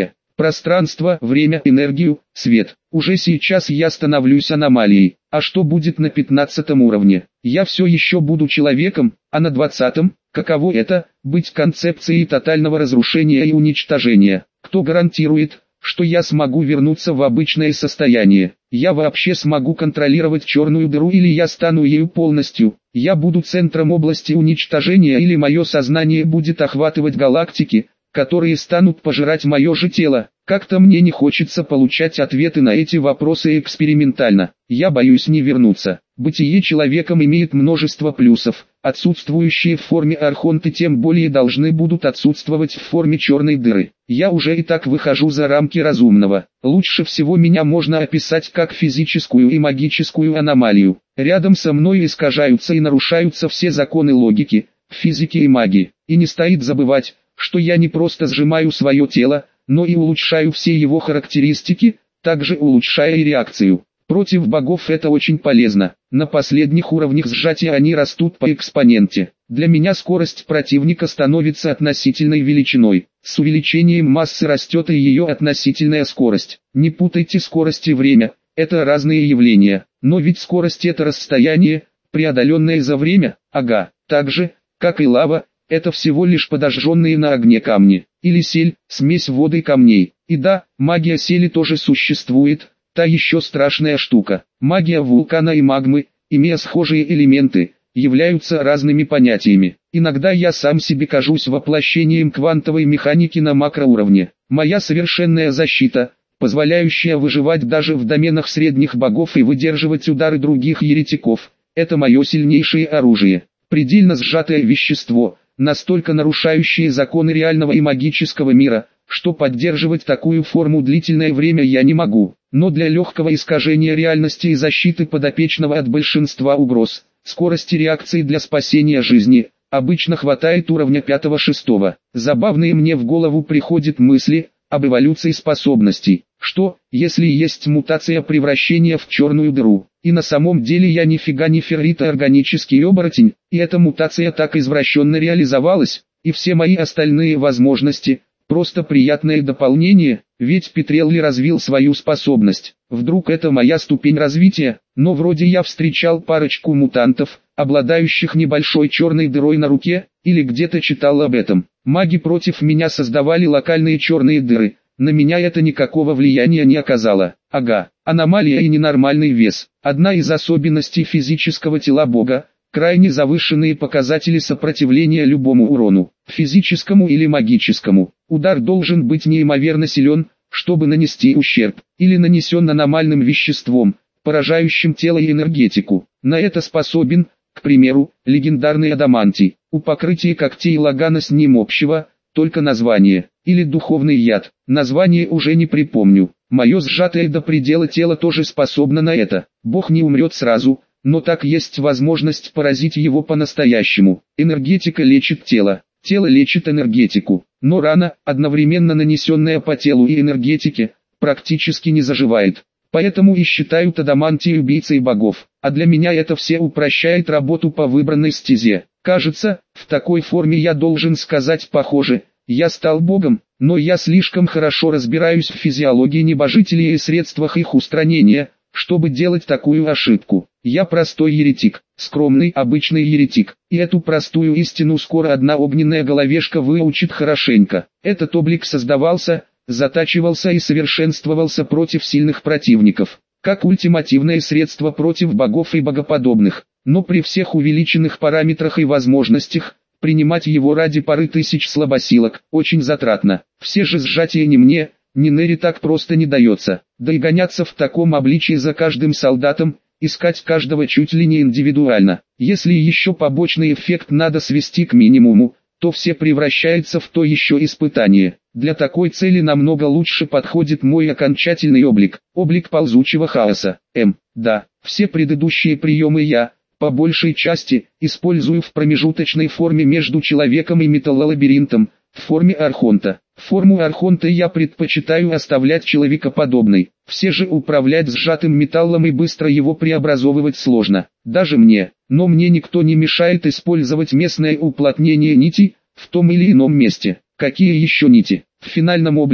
пространство, время, энергию, свет. Уже сейчас я становлюсь аномалией. А что будет на 15 уровне? Я все еще буду человеком, а на 20-м, каково это, быть концепцией тотального разрушения и уничтожения? Кто гарантирует, что я смогу вернуться в обычное состояние? Я вообще смогу контролировать черную дыру или я стану ею полностью? Я буду центром области уничтожения или мое сознание будет охватывать галактики, которые станут пожирать мое же тело? Как-то мне не хочется получать ответы на эти вопросы экспериментально. Я боюсь не вернуться. Бытие человеком имеет множество плюсов. Отсутствующие в форме архонты тем более должны будут отсутствовать в форме черной дыры. Я уже и так выхожу за рамки разумного. Лучше всего меня можно описать как физическую и магическую аномалию. Рядом со мной искажаются и нарушаются все законы логики, физики и магии. И не стоит забывать, что я не просто сжимаю свое тело, но и улучшаю все его характеристики, также улучшая и реакцию. Против богов это очень полезно. На последних уровнях сжатия они растут по экспоненте. Для меня скорость противника становится относительной величиной. С увеличением массы растет и ее относительная скорость. Не путайте скорость и время, это разные явления. Но ведь скорость это расстояние, преодоленное за время, так же, как и лава, это всего лишь подожженные на огне камни, или сель, смесь воды и камней. И да, магия сели тоже существует, та еще страшная штука. Магия вулкана и магмы, имея схожие элементы, являются разными понятиями. Иногда я сам себе кажусь воплощением квантовой механики на макроуровне. Моя совершенная защита, позволяющая выживать даже в доменах средних богов и выдерживать удары других еретиков, это мое сильнейшее оружие. Предельно сжатое вещество, настолько нарушающие законы реального и магического мира, что поддерживать такую форму длительное время я не могу. Но для легкого искажения реальности и защиты подопечного от большинства угроз, скорости реакции для спасения жизни, обычно хватает уровня 5-6. Забавные мне в голову приходят мысли об эволюции способностей. Что, если есть мутация превращения в черную дыру? И на самом деле я нифига не ферритоорганический оборотень, и эта мутация так извращенно реализовалась, и все мои остальные возможности – просто приятное дополнение, ведь Петрелли развил свою способность. Вдруг это моя ступень развития, но вроде я встречал парочку мутантов, обладающих небольшой черной дырой на руке, или где-то читал об этом. Маги против меня создавали локальные черные дыры. На меня это никакого влияния не оказало. Аномалия и ненормальный вес. Одна из особенностей физического тела Бога – крайне завышенные показатели сопротивления любому урону, физическому или магическому. Удар должен быть неимоверно силен, чтобы нанести ущерб, или нанесен аномальным веществом, поражающим тело и энергетику. На это способен, к примеру, легендарный адамантий. У покрытия когтей Лагана с ним общего, только название, или духовный яд, название уже не припомню. Мое сжатое до предела тело тоже способно на это. Бог не умрет сразу, но так есть возможность поразить его по-настоящему. Энергетика лечит тело, тело лечит энергетику, но рана, одновременно нанесенная по телу и энергетике, практически не заживает. Поэтому и считают адамантий убийцей богов, а для меня это все упрощает работу по выбранной стезе. Кажется, в такой форме я должен сказать похоже, я стал богом, но я слишком хорошо разбираюсь в физиологии небожителей и средствах их устранения, чтобы делать такую ошибку. Я простой еретик, скромный обычный еретик, и эту простую истину скоро одна огненная головешка выучит хорошенько. Этот облик создавался, затачивался и совершенствовался против сильных противников, как ультимативное средство против богов и богоподобных, но при всех увеличенных параметрах и возможностях, принимать его ради пары тысяч слабосилок очень затратно. Все же сжатие ни мне, ни Нери так просто не дается, да и гоняться в таком обличии за каждым солдатом, искать каждого чуть ли не индивидуально. Если еще побочный эффект надо свести к минимуму, то все превращается в то еще испытание. Для такой цели намного лучше подходит мой окончательный облик, облик ползучего хаоса. Да, все предыдущие приемы я, по большей части, использую в промежуточной форме между человеком и металлолабиринтом, в форме архонта. Форму архонта я предпочитаю оставлять человекоподобной. Все же управлять сжатым металлом и быстро его преобразовывать сложно, даже мне. Но мне никто не мешает использовать местное уплотнение нитей, в том или ином месте. Какие еще нити? В финальном облике,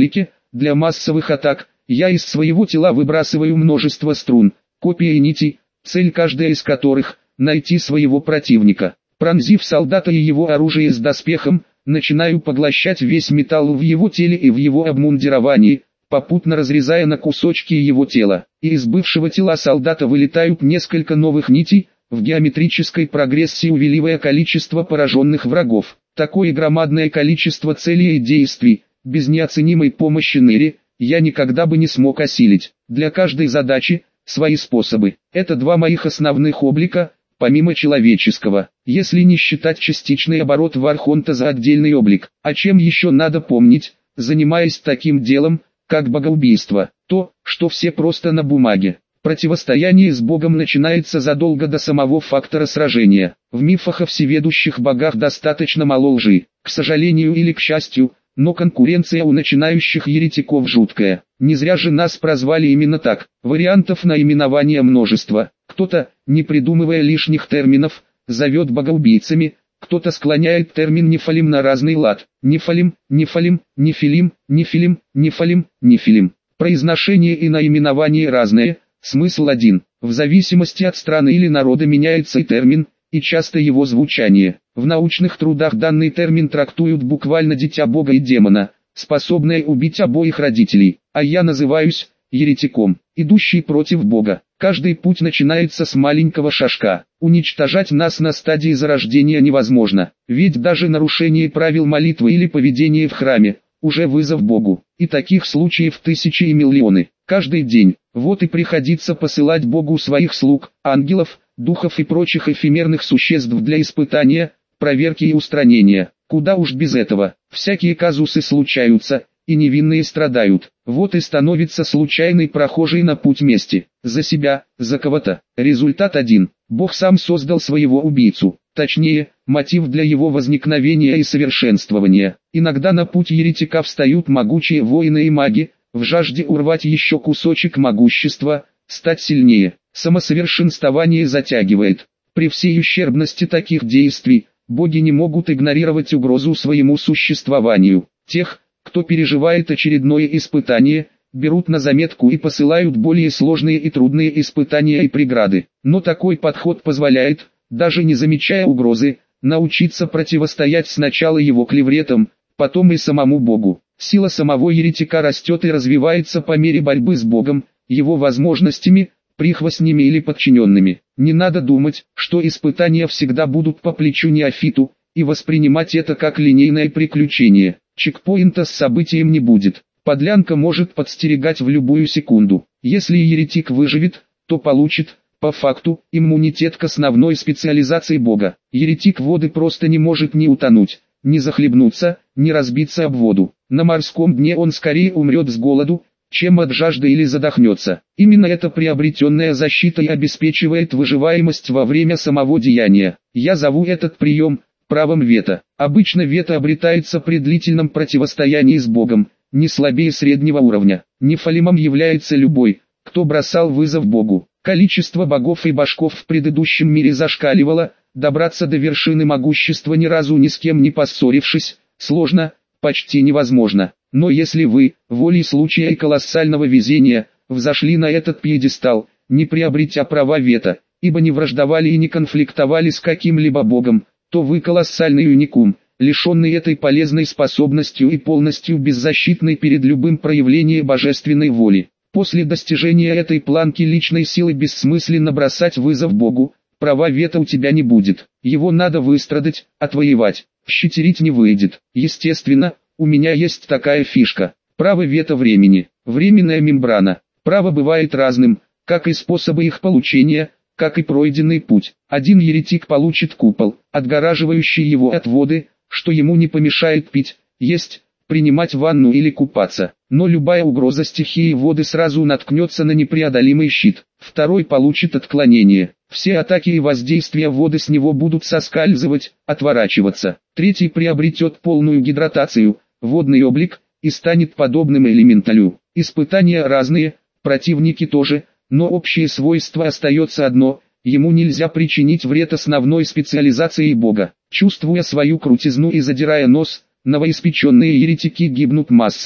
для массовых атак, я из своего тела выбрасываю множество струн, копий и нитей, цель каждая из которых – найти своего противника. Пронзив солдата и его оружие с доспехом, начинаю поглощать весь металл в его теле и в его обмундировании, попутно разрезая на кусочки его тела. И из бывшего тела солдата вылетают несколько новых нитей, в геометрической прогрессии увеличивая количество пораженных врагов. Такое громадное количество целей и действий, без неоценимой помощи Нэри, я никогда бы не смог осилить. Для каждой задачи свои способы. Это два моих основных облика, помимо человеческого, если не считать частичный оборот Вархонта за отдельный облик. О чем еще надо помнить, занимаясь таким делом, как богоубийство? То, что все просто на бумаге. Противостояние с Богом начинается задолго до самого фактора сражения. В мифах о всеведущих богах достаточно мало лжи. К сожалению или к счастью, но конкуренция у начинающих еретиков жуткая. Не зря же нас прозвали именно так. Вариантов наименования множество. Кто-то, не придумывая лишних терминов, зовет богоубийцами, кто-то склоняет термин нефалим на разный лад. Нефалим, нефалим, нефилим, нефилим, нефалим, нефилим. Произношение и наименование разные, смысл один. В зависимости от страны или народа меняется и термин, и часто его звучание. В научных трудах данный термин трактуют буквально дитя Бога и демона, способное убить обоих родителей, а я называюсь еретиком, идущий против Бога. Каждый путь начинается с маленького шажка. Уничтожать нас на стадии зарождения невозможно, ведь даже нарушение правил молитвы или поведение в храме уже вызов Богу. И таких случаев тысячи и миллионы. Каждый день. Вот и приходится посылать Богу своих слуг, ангелов, духов и прочих эфемерных существ для испытания, проверки и устранения. Куда уж без этого. Всякие казусы случаются, и невинные страдают. Вот и становится случайный прохожий на путь мести. За себя, за кого-то. Результат один. Бог сам создал своего убийцу. Точнее, мотив для его возникновения и совершенствования. Иногда на путь еретика встают могучие воины и маги, в жажде урвать еще кусочек могущества, стать сильнее. Самосовершенствование затягивает. При всей ущербности таких действий, боги не могут игнорировать угрозу своему существованию. Тех, кто переживает очередное испытание, берут на заметку и посылают более сложные и трудные испытания и преграды. Но такой подход позволяет, даже не замечая угрозы, научиться противостоять сначала его клевретам, потом и самому Богу. Сила самого еретика растет и развивается по мере борьбы с Богом, его возможностями, прихвостнями или подчиненными. Не надо думать, что испытания всегда будут по плечу неофиту, и воспринимать это как линейное приключение. Чекпоинта с событием не будет. Подлянка может подстерегать в любую секунду. Если еретик выживет, то получит, по факту, иммунитет к основной специализации Бога. Еретик воды просто не может ни утонуть, ни захлебнуться, ни разбиться об воду. На морском дне он скорее умрет с голоду, чем от жажды или задохнется. Именно эта приобретенная защита и обеспечивает выживаемость во время самого деяния. Я зову этот прием правом вето. Обычно вето обретается при длительном противостоянии с Богом, не слабее среднего уровня. Нефалимом является любой, кто бросал вызов Богу. Количество богов и башков в предыдущем мире зашкаливало, добраться до вершины могущества ни разу ни с кем не поссорившись, сложно, почти невозможно. Но если вы, волей случая и колоссального везения, взошли на этот пьедестал, не приобретя права вето, ибо не враждовали и не конфликтовали с каким-либо богом, то вы колоссальный уникум, лишенный этой полезной способностью и полностью беззащитный перед любым проявлением божественной воли. После достижения этой планки личной силы бессмысленно бросать вызов Богу, права вето у тебя не будет. Его надо выстрадать, отвоевать. Щетерить не выйдет. Естественно, у меня есть такая фишка. Право вето времени. Временная мембрана. Право бывает разным, как и способы их получения, как и пройденный путь. Один еретик получит купол, отгораживающий его от воды, что ему не помешает пить, есть, принимать ванну или купаться. Но любая угроза стихии воды сразу наткнется на непреодолимый щит. Второй получит отклонение. Все атаки и воздействия воды с него будут соскальзывать, отворачиваться. Третий приобретет полную гидратацию, водный облик, и станет подобным элементалю. Испытания разные, противники тоже, но общее свойство остается одно – ему нельзя причинить вред основной специализации Бога. Чувствуя свою крутизну и задирая нос, новоиспеченные еретики гибнут массово.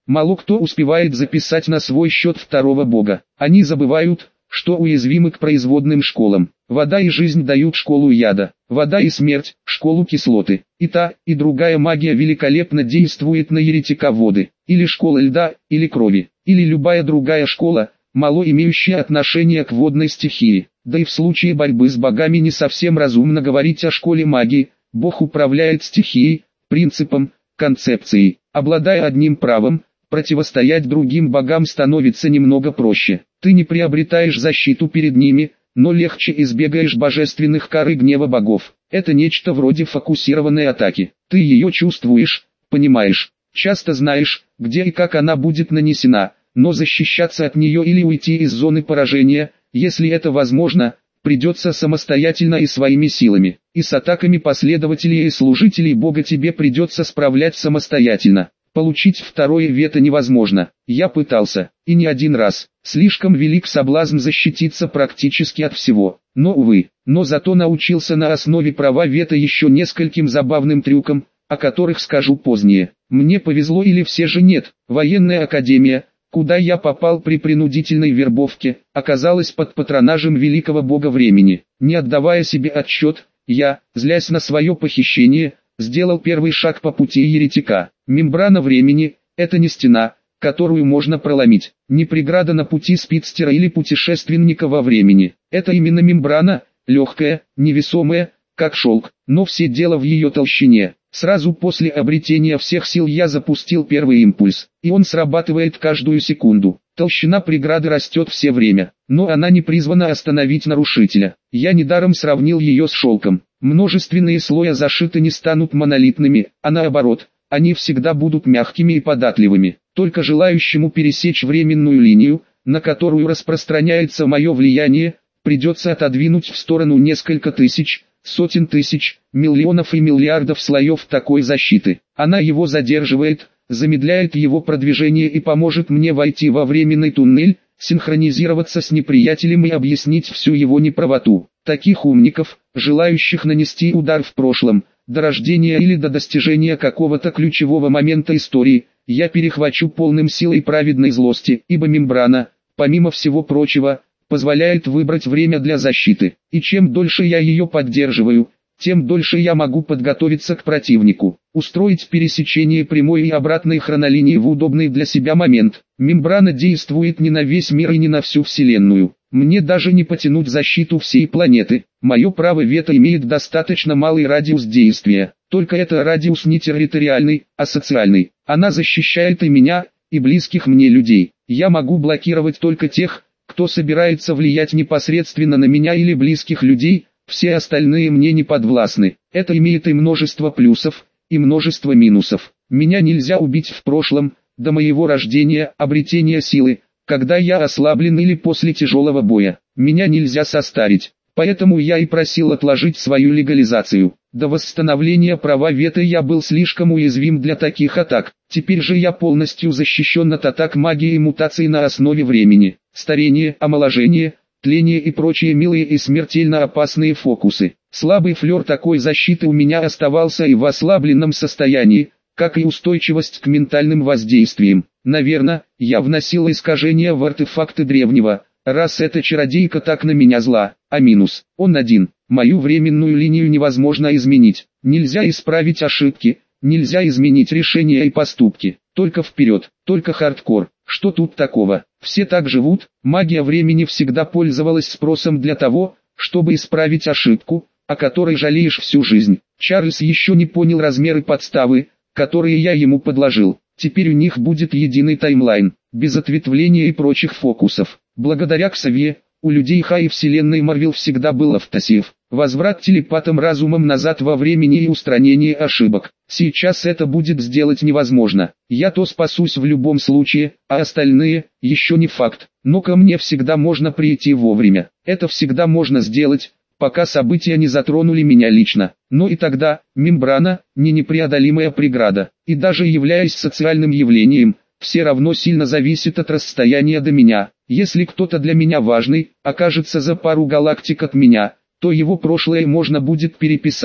Мало кто успевает записать на свой счет второго бога. Они забывают, что уязвимы к производным школам. Вода и жизнь дают школу яда, вода и смерть – школу кислоты. И та, и другая магия великолепно действует на еретика воды, или школа льда, или крови, или любая другая школа, мало имеющая отношение к водной стихии. Да и в случае борьбы с богами не совсем разумно говорить о школе магии. Бог управляет стихией, принципом, концепцией. Обладая одним правом, противостоять другим богам становится немного проще. Ты не приобретаешь защиту перед ними, но легче избегаешь божественных кар и гнева богов. Это нечто вроде фокусированной атаки. Ты ее чувствуешь, понимаешь, часто знаешь, где и как она будет нанесена, но защищаться от нее или уйти из зоны поражения, если это возможно, придется самостоятельно и своими силами. И с атаками последователей и служителей Бога тебе придется справлять самостоятельно. Получить второе вето невозможно. Я пытался, и не один раз. Слишком велик соблазн защититься практически от всего. Но увы, но зато научился на основе права вето еще нескольким забавным трюкам, о которых скажу позднее. Мне повезло или все же нет. Военная академия, куда я попал при принудительной вербовке, оказалась под патронажем великого бога времени. Не отдавая себе отчет, я, злясь на свое похищение, сделал первый шаг по пути еретика. Мембрана времени – это не стена, которую можно проломить, не преграда на пути спидстера или путешественника во времени. Это именно мембрана, легкая, невесомая, как шелк, но все дело в ее толщине. Сразу после обретения всех сил я запустил первый импульс, и он срабатывает каждую секунду. Толщина преграды растет все время, но она не призвана остановить нарушителя. Я недаром сравнил ее с шелком. Множественные слои зашиты не станут монолитными, а наоборот, они всегда будут мягкими и податливыми. Только желающему пересечь временную линию, на которую распространяется мое влияние, придется отодвинуть в сторону несколько тысяч, сотен тысяч, миллионов и миллиардов слоев такой защиты. Она его задерживает, замедляет его продвижение и поможет мне войти во временный туннель, синхронизироваться с неприятелем и объяснить всю его неправоту. Таких умников, желающих нанести удар в прошлом, до рождения или до достижения какого-то ключевого момента истории, я перехвачу полным силой праведной злости, ибо мембрана, помимо всего прочего, позволяет выбрать время для защиты. И чем дольше я ее поддерживаю, тем дольше я могу подготовиться к противнику, устроить пересечение прямой и обратной хронолинии в удобный для себя момент. Мембрана действует не на весь мир и не на всю Вселенную. Мне даже не потянуть защиту всей планеты. Мое право вето имеет достаточно малый радиус действия. Только это радиус не территориальный, а социальный. Она защищает и меня, и близких мне людей. Я могу блокировать только тех, кто собирается влиять непосредственно на меня или близких людей. Все остальные мне не подвластны. Это имеет и множество плюсов, и множество минусов. Меня нельзя убить в прошлом, до моего рождения, обретения силы, когда я ослаблен или после тяжелого боя. Меня нельзя состарить. Поэтому я и просил отложить свою легализацию. До восстановления права вето я был слишком уязвим для таких атак. Теперь же я полностью защищен от атак магии и мутаций на основе времени. Старение, омоложение, тление и прочие милые и смертельно опасные фокусы. Слабый флер такой защиты у меня оставался и в ослабленном состоянии, как и устойчивость к ментальным воздействиям. Наверное, я вносил искажения в артефакты древнего, раз эта чародейка так на меня зла. А минус, он один. Мою временную линию невозможно изменить. Нельзя исправить ошибки, нельзя изменить решения и поступки. Только вперед, только хардкор. Что тут такого? Все так живут. Магия времени всегда пользовалась спросом для того, чтобы исправить ошибку, о которой жалеешь всю жизнь. Чарльз еще не понял размеры подставы, которые я ему подложил. Теперь у них будет единый таймлайн, без ответвления и прочих фокусов. Благодаря Ксавье, у людей Ха и вселенной Марвел всегда был автосейв. Возврат телепатом разумом назад во времени и устранение ошибок. Сейчас это будет сделать невозможно. Я-то спасусь в любом случае, а остальные, еще не факт. Но ко мне всегда можно прийти вовремя. Это всегда можно сделать, пока события не затронули меня лично. Но и тогда, мембрана, не непреодолимая преграда. И даже являясь социальным явлением, все равно сильно зависит от расстояния до меня. Если кто-то для меня важный, окажется за пару галактик от меня, то его прошлое можно будет переписать.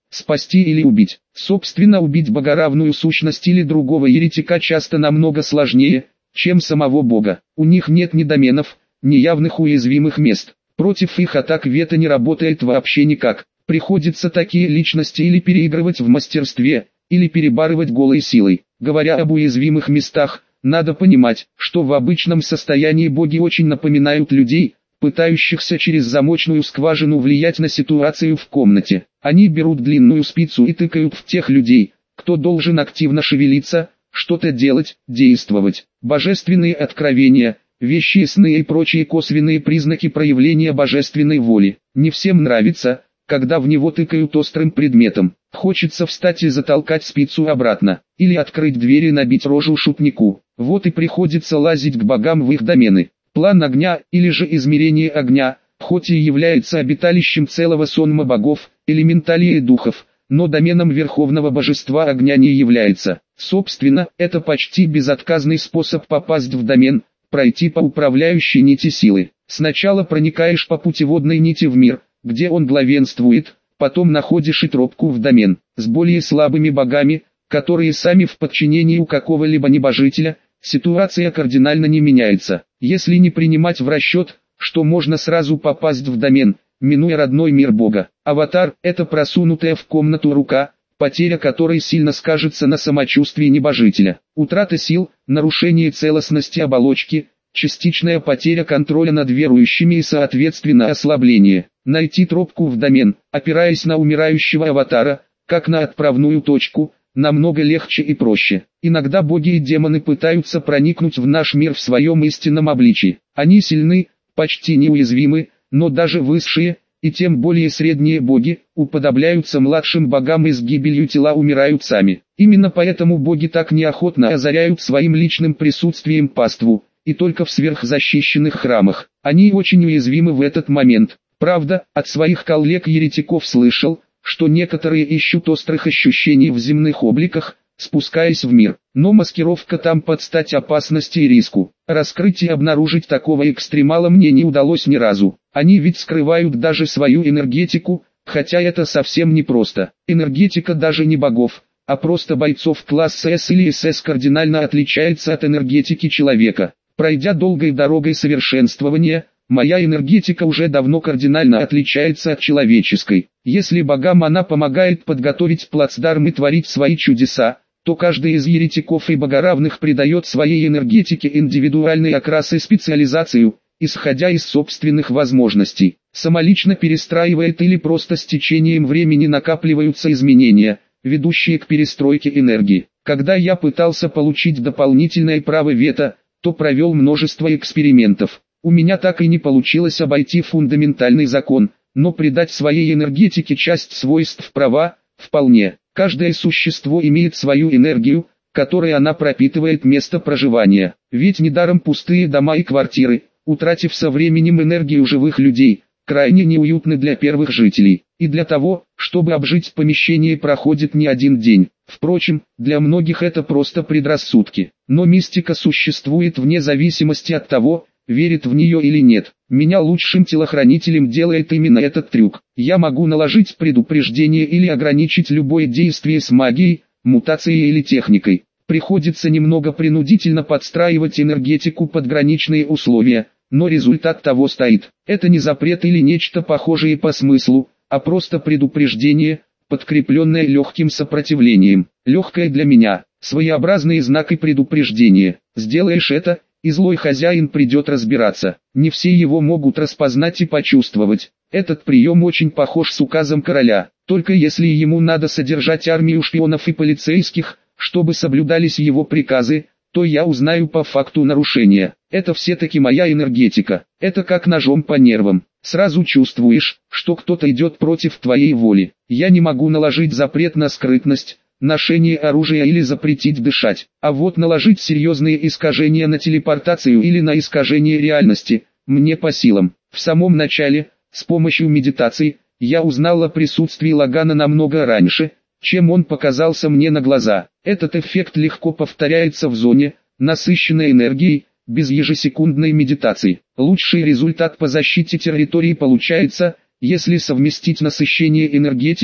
спасти или убить. Собственно, убить богоравную сущность или другого еретика часто намного сложнее, чем самого Бога. У них нет ни доменов, ни явных уязвимых мест. Против их атак вето не работает вообще никак. Приходится такие личности или переигрывать в мастерстве, или перебарывать голой силой. Говоря об уязвимых местах, надо понимать, что в обычном состоянии боги очень напоминают людей, пытающихся через замочную скважину влиять на ситуацию в комнате. Они берут длинную спицу и тыкают в тех людей, кто должен активно шевелиться, что-то делать, действовать. Божественные откровения, вещи сны и прочие косвенные признаки проявления божественной воли. Не всем нравится, когда в него тыкают острым предметом. Хочется встать и затолкать спицу обратно, или открыть дверь и набить рожу шутнику. Вот и приходится лазить к богам в их домены. План огня, или же измерение огня, хоть и является обиталищем целого сонма богов, элементалей и духов, но доменом верховного божества огня не является. Собственно, это почти безотказный способ попасть в домен, пройти по управляющей нити силы. Сначала проникаешь по путеводной нити в мир, где он главенствует, потом находишь и тропку в домен. С более слабыми богами, которые сами в подчинении у какого-либо небожителя, ситуация кардинально не меняется. Если не принимать в расчет, что можно сразу попасть в домен, минуя родной мир бога. Аватар – это просунутая в комнату рука, потеря которой сильно скажется на самочувствии небожителя. Утрата сил, нарушение целостности оболочки, частичная потеря контроля над верующими и соответственно ослабление. Найти тропку в домен, опираясь на умирающего аватара, как на отправную точку, намного легче и проще. Иногда боги и демоны пытаются проникнуть в наш мир в своем истинном обличии. Они сильны, почти неуязвимы, но даже высшие, и тем более средние боги, уподобляются младшим богам и с гибелью тела умирают сами. Именно поэтому боги так неохотно озаряют своим личным присутствием паству, и только в сверхзащищенных храмах. Они очень уязвимы в этот момент. Правда, от своих коллег-еретиков слышал, что некоторые ищут острых ощущений в земных обликах, спускаясь в мир. Но маскировка там под стать опасности и риску. Раскрыть и обнаружить такого экстремала мне не удалось ни разу. Они ведь скрывают даже свою энергетику, хотя это совсем не просто. Энергетика даже не богов, а просто бойцов класса С или СС кардинально отличается от энергетики человека. Пройдя долгой дорогой совершенствования, моя энергетика уже давно кардинально отличается от человеческой. Если богам она помогает подготовить плацдарм и творить свои чудеса, то каждый из еретиков и богоравных придает своей энергетике индивидуальный окрас и специализацию, исходя из собственных возможностей. Самолично перестраивает или просто с течением времени накапливаются изменения, ведущие к перестройке энергии. Когда я пытался получить дополнительное право вето, то провел множество экспериментов. У меня так и не получилось обойти фундаментальный закон, но придать своей энергетике часть свойств права – вполне. Каждое существо имеет свою энергию, которой она пропитывает место проживания. Ведь недаром пустые дома и квартиры, утратив со временем энергию живых людей, крайне неуютны для первых жителей. И для того, чтобы обжить помещение, проходит не один день. Впрочем, для многих это просто предрассудки. Но мистика существует вне зависимости от того, верит в нее или нет. Меня лучшим телохранителем делает именно этот трюк. Я могу наложить предупреждение или ограничить любое действие с магией, мутацией или техникой. Приходится немного принудительно подстраивать энергетику под граничные условия, но результат того стоит. Это не запрет или нечто похожее по смыслу, а просто предупреждение, подкрепленное легким сопротивлением. Легкое для меня, своеобразный знак и предупреждение. Сделаешь это, и злой хозяин придет разбираться. Не все его могут распознать и почувствовать. Этот прием очень похож с указом короля, только если ему надо содержать армию шпионов и полицейских, чтобы соблюдались его приказы, то я узнаю по факту нарушения. Это все-таки моя энергетика. Это как ножом по нервам. Сразу чувствуешь, что кто-то идет против твоей воли. Я не могу наложить запрет на скрытность, ношение оружия или запретить дышать. А вот наложить серьезные искажения на телепортацию или на искажение реальности, мне по силам. В самом начале, с помощью медитации, я узнал о присутствии Лагана намного раньше, чем он показался мне на глаза. Этот эффект легко повторяется в зоне, насыщенной энергией, без ежесекундной медитации. Лучший результат по защите территории получается, если совместить насыщение энергетики,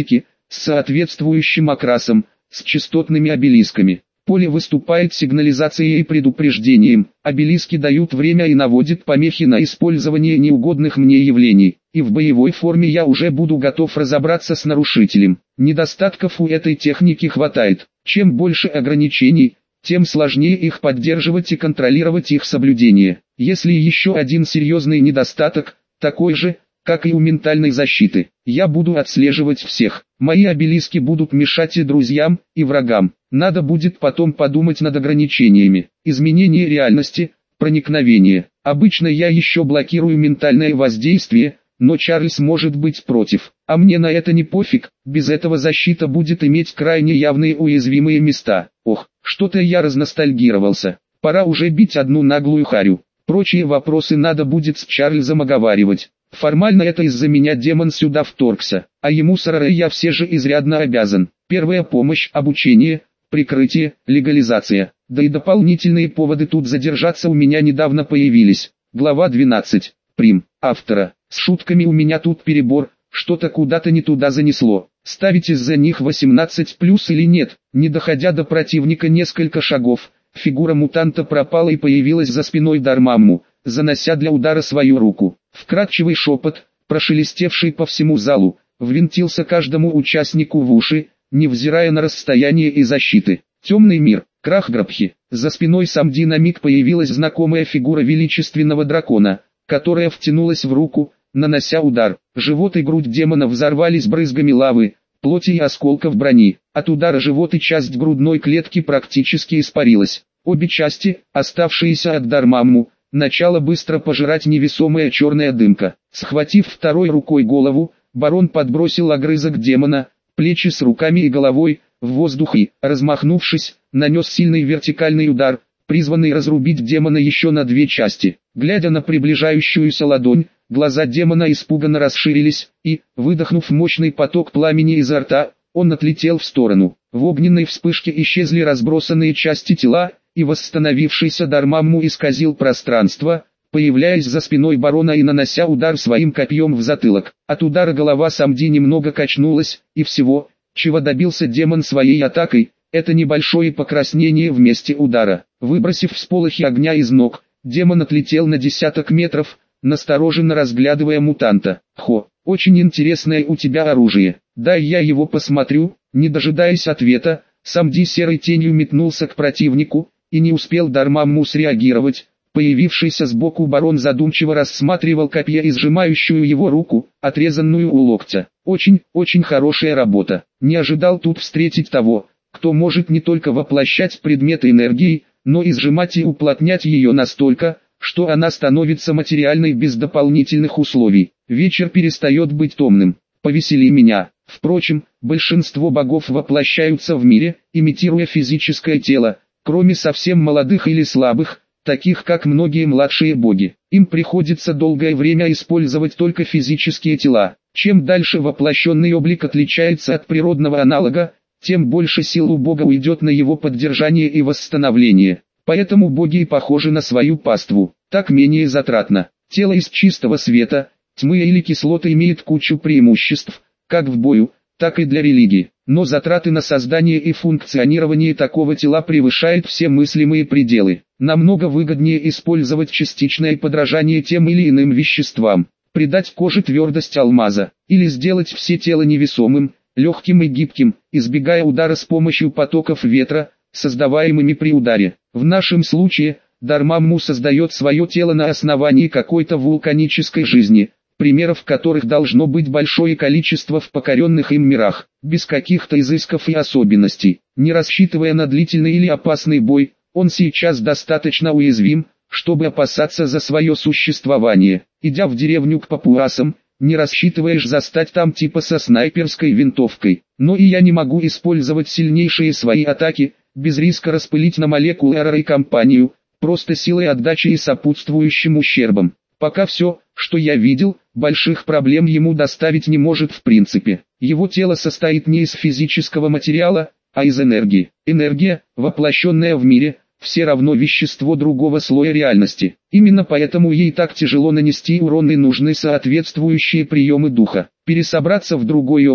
с соответствующим окрасом, с частотными обелисками. Поле выступает сигнализацией и предупреждением, обелиски дают время и наводят помехи на использование неугодных мне явлений, и в боевой форме я уже буду готов разобраться с нарушителем. Недостатков у этой техники хватает, чем больше ограничений, тем сложнее их поддерживать и контролировать их соблюдение. Если еще один серьезный недостаток, такой же, как и у ментальной защиты, я буду отслеживать всех. Мои обелиски будут мешать и друзьям, и врагам. Надо будет потом подумать над ограничениями. Изменение реальности, проникновение. Обычно я еще блокирую ментальное воздействие, но Чарльз может быть против. А мне на это не пофиг, без этого защита будет иметь крайне явные уязвимые места. Ох, что-то я разностальгировался. Пора уже бить одну наглую харю. Прочие вопросы надо будет с Чарльзом оговаривать. Формально это из-за меня демон сюда вторгся, а ему с РР я все же изрядно обязан. Первая помощь, обучение, прикрытие, легализация. Да и дополнительные поводы тут задержаться у меня недавно появились. Глава 12. Прим. Автора. С шутками у меня тут перебор, что-то куда-то не туда занесло. Ставить из-за них 18+ или нет? Не доходя до противника несколько шагов, фигура мутанта пропала и появилась за спиной Дармамму, занося для удара свою руку. Вкрадчивый шепот, прошелестевший по всему залу, ввинтился каждому участнику в уши, невзирая на расстояние и защиты. Темный мир, крах Грабхи. За спиной Самди на миг появилась знакомая фигура величественного дракона, которая втянулась в руку, нанося удар. Живот и грудь демона взорвались брызгами лавы, плоти и осколков брони. От удара живот и часть грудной клетки практически испарилась. Обе части, оставшиеся от Дармамму, начала быстро пожирать невесомая черная дымка. Схватив второй рукой голову, барон подбросил огрызок демона, плечи с руками и головой, в воздух и, размахнувшись, нанес сильный вертикальный удар, призванный разрубить демона еще на две части. Глядя на приближающуюся ладонь, глаза демона испуганно расширились, и, выдохнув мощный поток пламени изо рта, он отлетел в сторону. В огненной вспышке исчезли разбросанные части тела, и восстановившийся Дармамму исказил пространство, появляясь за спиной барона и нанося удар своим копьем в затылок. От удара голова Самди немного качнулась, и всего, чего добился демон своей атакой, это небольшое покраснение в месте удара. Выбросив всполохи огня из ног, демон отлетел на десяток метров, настороженно разглядывая мутанта. «Хо, очень интересное у тебя оружие, дай я его посмотрю». Не дожидаясь ответа, Самди серой тенью метнулся к противнику, и не успел Дармамму среагировать. Появившийся сбоку барон задумчиво рассматривал копье и сжимающую его руку, отрезанную у локтя. Очень хорошая работа. Не ожидал тут встретить того, кто может не только воплощать предметы энергии, но и сжимать и уплотнять ее настолько, что она становится материальной без дополнительных условий. Вечер перестает быть томным. Повесели меня. Впрочем, большинство богов воплощаются в мире, имитируя физическое тело, кроме совсем молодых или слабых, таких как многие младшие боги. Им приходится долгое время использовать только физические тела. Чем дальше воплощенный облик отличается от природного аналога, тем больше сил у бога уйдет на его поддержание и восстановление. Поэтому боги и похожи на свою паству, так менее затратно. Тело из чистого света, тьмы или кислоты имеет кучу преимуществ, как в бою, так и для религии. Но затраты на создание и функционирование такого тела превышают все мыслимые пределы. Намного выгоднее использовать частичное подражание тем или иным веществам, придать коже твердость алмаза, или сделать все тело невесомым, легким и гибким, избегая удара с помощью потоков ветра, создаваемыми при ударе. В нашем случае, Дармамму создает свое тело на основании какой-то вулканической жизни, примеров которых должно быть большое количество в покоренных им мирах, без каких-то изысков и особенностей. Не рассчитывая на длительный или опасный бой, он сейчас достаточно уязвим, чтобы опасаться за свое существование. Идя в деревню к папуасам, не рассчитываешь застать там типа со снайперской винтовкой. Но и я не могу использовать сильнейшие свои атаки, без риска распылить на молекулы РР и компанию, просто силой отдачи и сопутствующим ущербом. Пока все, что я видел, больших проблем ему доставить не может в принципе. Его тело состоит не из физического материала, а из энергии. Энергия, воплощенная в мире, все равно вещество другого слоя реальности. Именно поэтому ей так тяжело нанести урон и нужны соответствующие приемы духа. Пересобраться в другой облик,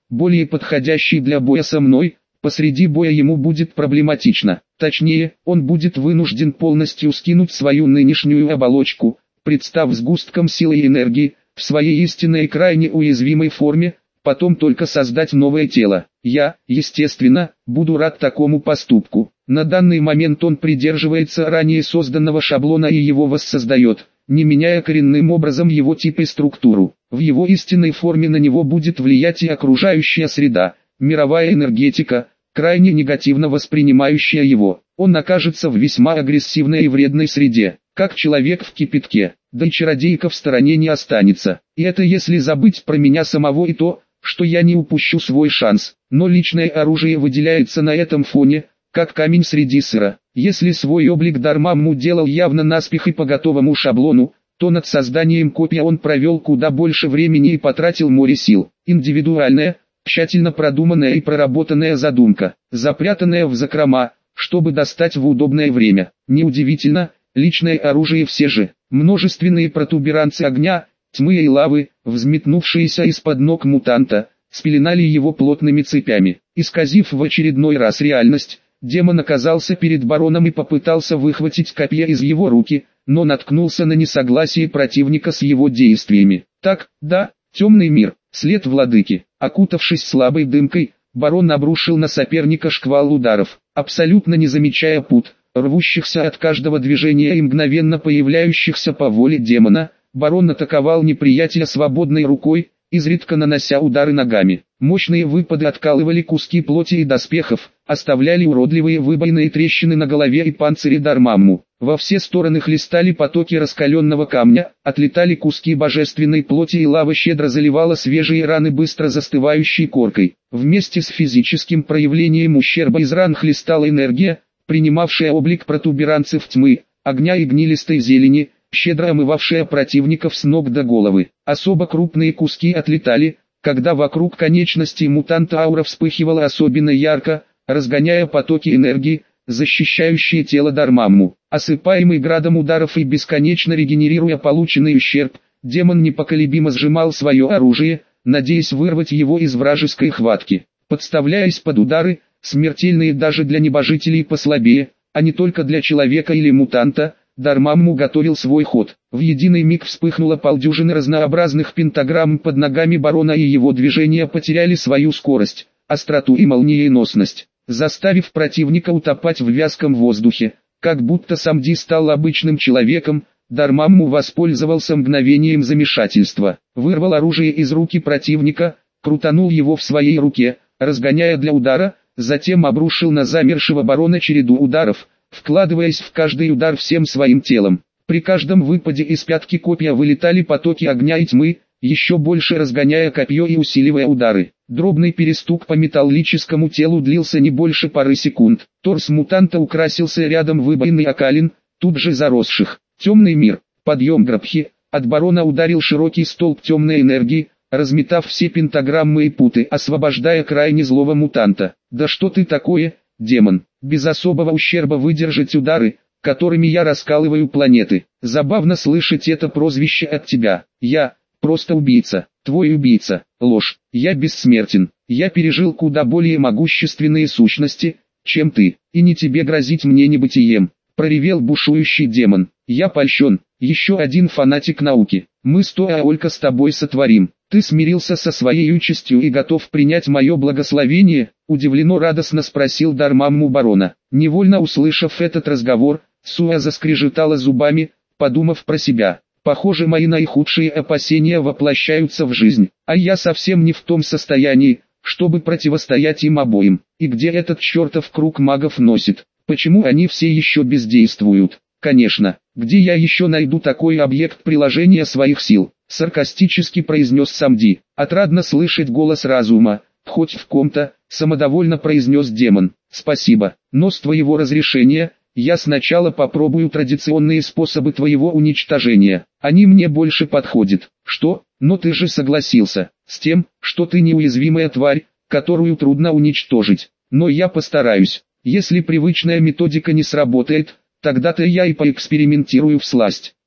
более подходящий для боя со мной, посреди боя ему будет проблематично. Точнее, он будет вынужден полностью скинуть свою нынешнюю оболочку, представ сгустком силы и энергии, в своей истинной и крайне уязвимой форме, потом только создать новое тело. Я, естественно, буду рад такому поступку. На данный момент он придерживается ранее созданного шаблона и его воссоздает, не меняя коренным образом его тип и структуру. В его истинной форме на него будет влиять и окружающая среда, мировая энергетика, крайне негативно воспринимающая его. Он окажется в весьма агрессивной и вредной среде, как человек в кипятке, да и чародейка в стороне не останется. И это если забыть про меня самого и то, что я не упущу свой шанс. Но личное оружие выделяется на этом фоне, как камень среди сыра. Если свой облик Дармамму делал явно наспех и по готовому шаблону, то над созданием копии он провел куда больше времени и потратил море сил. Индивидуальная, тщательно продуманная и проработанная задумка, запрятанная в закрома, чтобы достать в удобное время. Неудивительно, личное оружие все же. Множественные протуберанцы огня, тьмы и лавы, взметнувшиеся из-под ног мутанта, спеленали его плотными цепями. Исказив в очередной раз реальность, демон оказался перед бароном и попытался выхватить копье из его руки, но наткнулся на несогласие противника с его действиями. Так, да, темный мир, след владыки. Окутавшись слабой дымкой, барон обрушил на соперника шквал ударов, абсолютно не замечая пут, рвущихся от каждого движения и мгновенно появляющихся по воле демона. Барон атаковал неприятеля свободной рукой, изредка нанося удары ногами. Мощные выпады откалывали куски плоти и доспехов, оставляли уродливые выбоины и трещины на голове и панцире Дармамму. Во все стороны хлестали потоки раскаленного камня, отлетали куски божественной плоти и лава щедро заливала свежие раны быстро застывающей коркой. Вместе с физическим проявлением ущерба из ран хлестала энергия, принимавшая облик протуберанцев тьмы, огня и гнилистой зелени, щедро омывавшая противников с ног до головы. Особо крупные куски отлетали, когда вокруг конечностей мутанта аура вспыхивала особенно ярко, разгоняя потоки энергии, защищающие тело Дармамму. Осыпаемый градом ударов и бесконечно регенерируя полученный ущерб, демон непоколебимо сжимал свое оружие, надеясь вырвать его из вражеской хватки. Подставляясь под удары, смертельные даже для небожителей послабее, а не только для человека или мутанта, Дармамму готовил свой ход. В единый миг вспыхнуло полдюжины разнообразных пентаграмм под ногами барона, и его движения потеряли свою скорость, остроту и молниеносность, заставив противника утопать в вязком воздухе. Как будто сам Ди стал обычным человеком, Дармамму воспользовался мгновением замешательства, вырвал оружие из руки противника, крутанул его в своей руке, разгоняя для удара, затем обрушил на замершего барона череду ударов, вкладываясь в каждый удар всем своим телом. При каждом выпаде из пятки копья вылетали потоки огня и тьмы, еще больше разгоняя копье и усиливая удары. Дробный перестук по металлическому телу длился не больше пары секунд. Торс мутанта украсился рядом выбоин и окалин, тут же заросших. Темный мир, подъем Грабхи, от барона ударил широкий столб темной энергии, разметав все пентаграммы и путы, освобождая крайне злого мутанта. «Да что ты такое, демон? Без особого ущерба выдержать удары, которыми я раскалываю планеты. Забавно слышать это прозвище от тебя. Я просто убийца, твой убийца. Ложь. Я бессмертен. Я пережил куда более могущественные сущности, чем ты, и не тебе грозить мне небытием», проревел бушующий демон. «Я польщен, еще один фанатик науки. Мы с Тоаолька с тобой сотворим. Ты смирился со своей участью и готов принять мое благословение?» Удивленно радостно спросил Дармамму барона. Невольно услышав этот разговор, Суа заскрежетала зубами, подумав про себя. «Похоже, мои наихудшие опасения воплощаются в жизнь, а я совсем не в том состоянии, чтобы противостоять им обоим. И где этот чертов круг магов носит? Почему они все еще бездействуют? Конечно, где я еще найду такой объект приложения своих сил?» Саркастически произнес Самди. «Отрадно слышать голос разума, хоть в ком-то», самодовольно произнес демон. «Спасибо, но с твоего разрешения, я сначала попробую традиционные способы твоего уничтожения. Они мне больше подходят». «Что? Но ты же согласился с тем, что ты неуязвимая тварь, которую трудно уничтожить. Но я постараюсь. Если привычная методика не сработает, тогда-то я и поэкспериментирую всласть.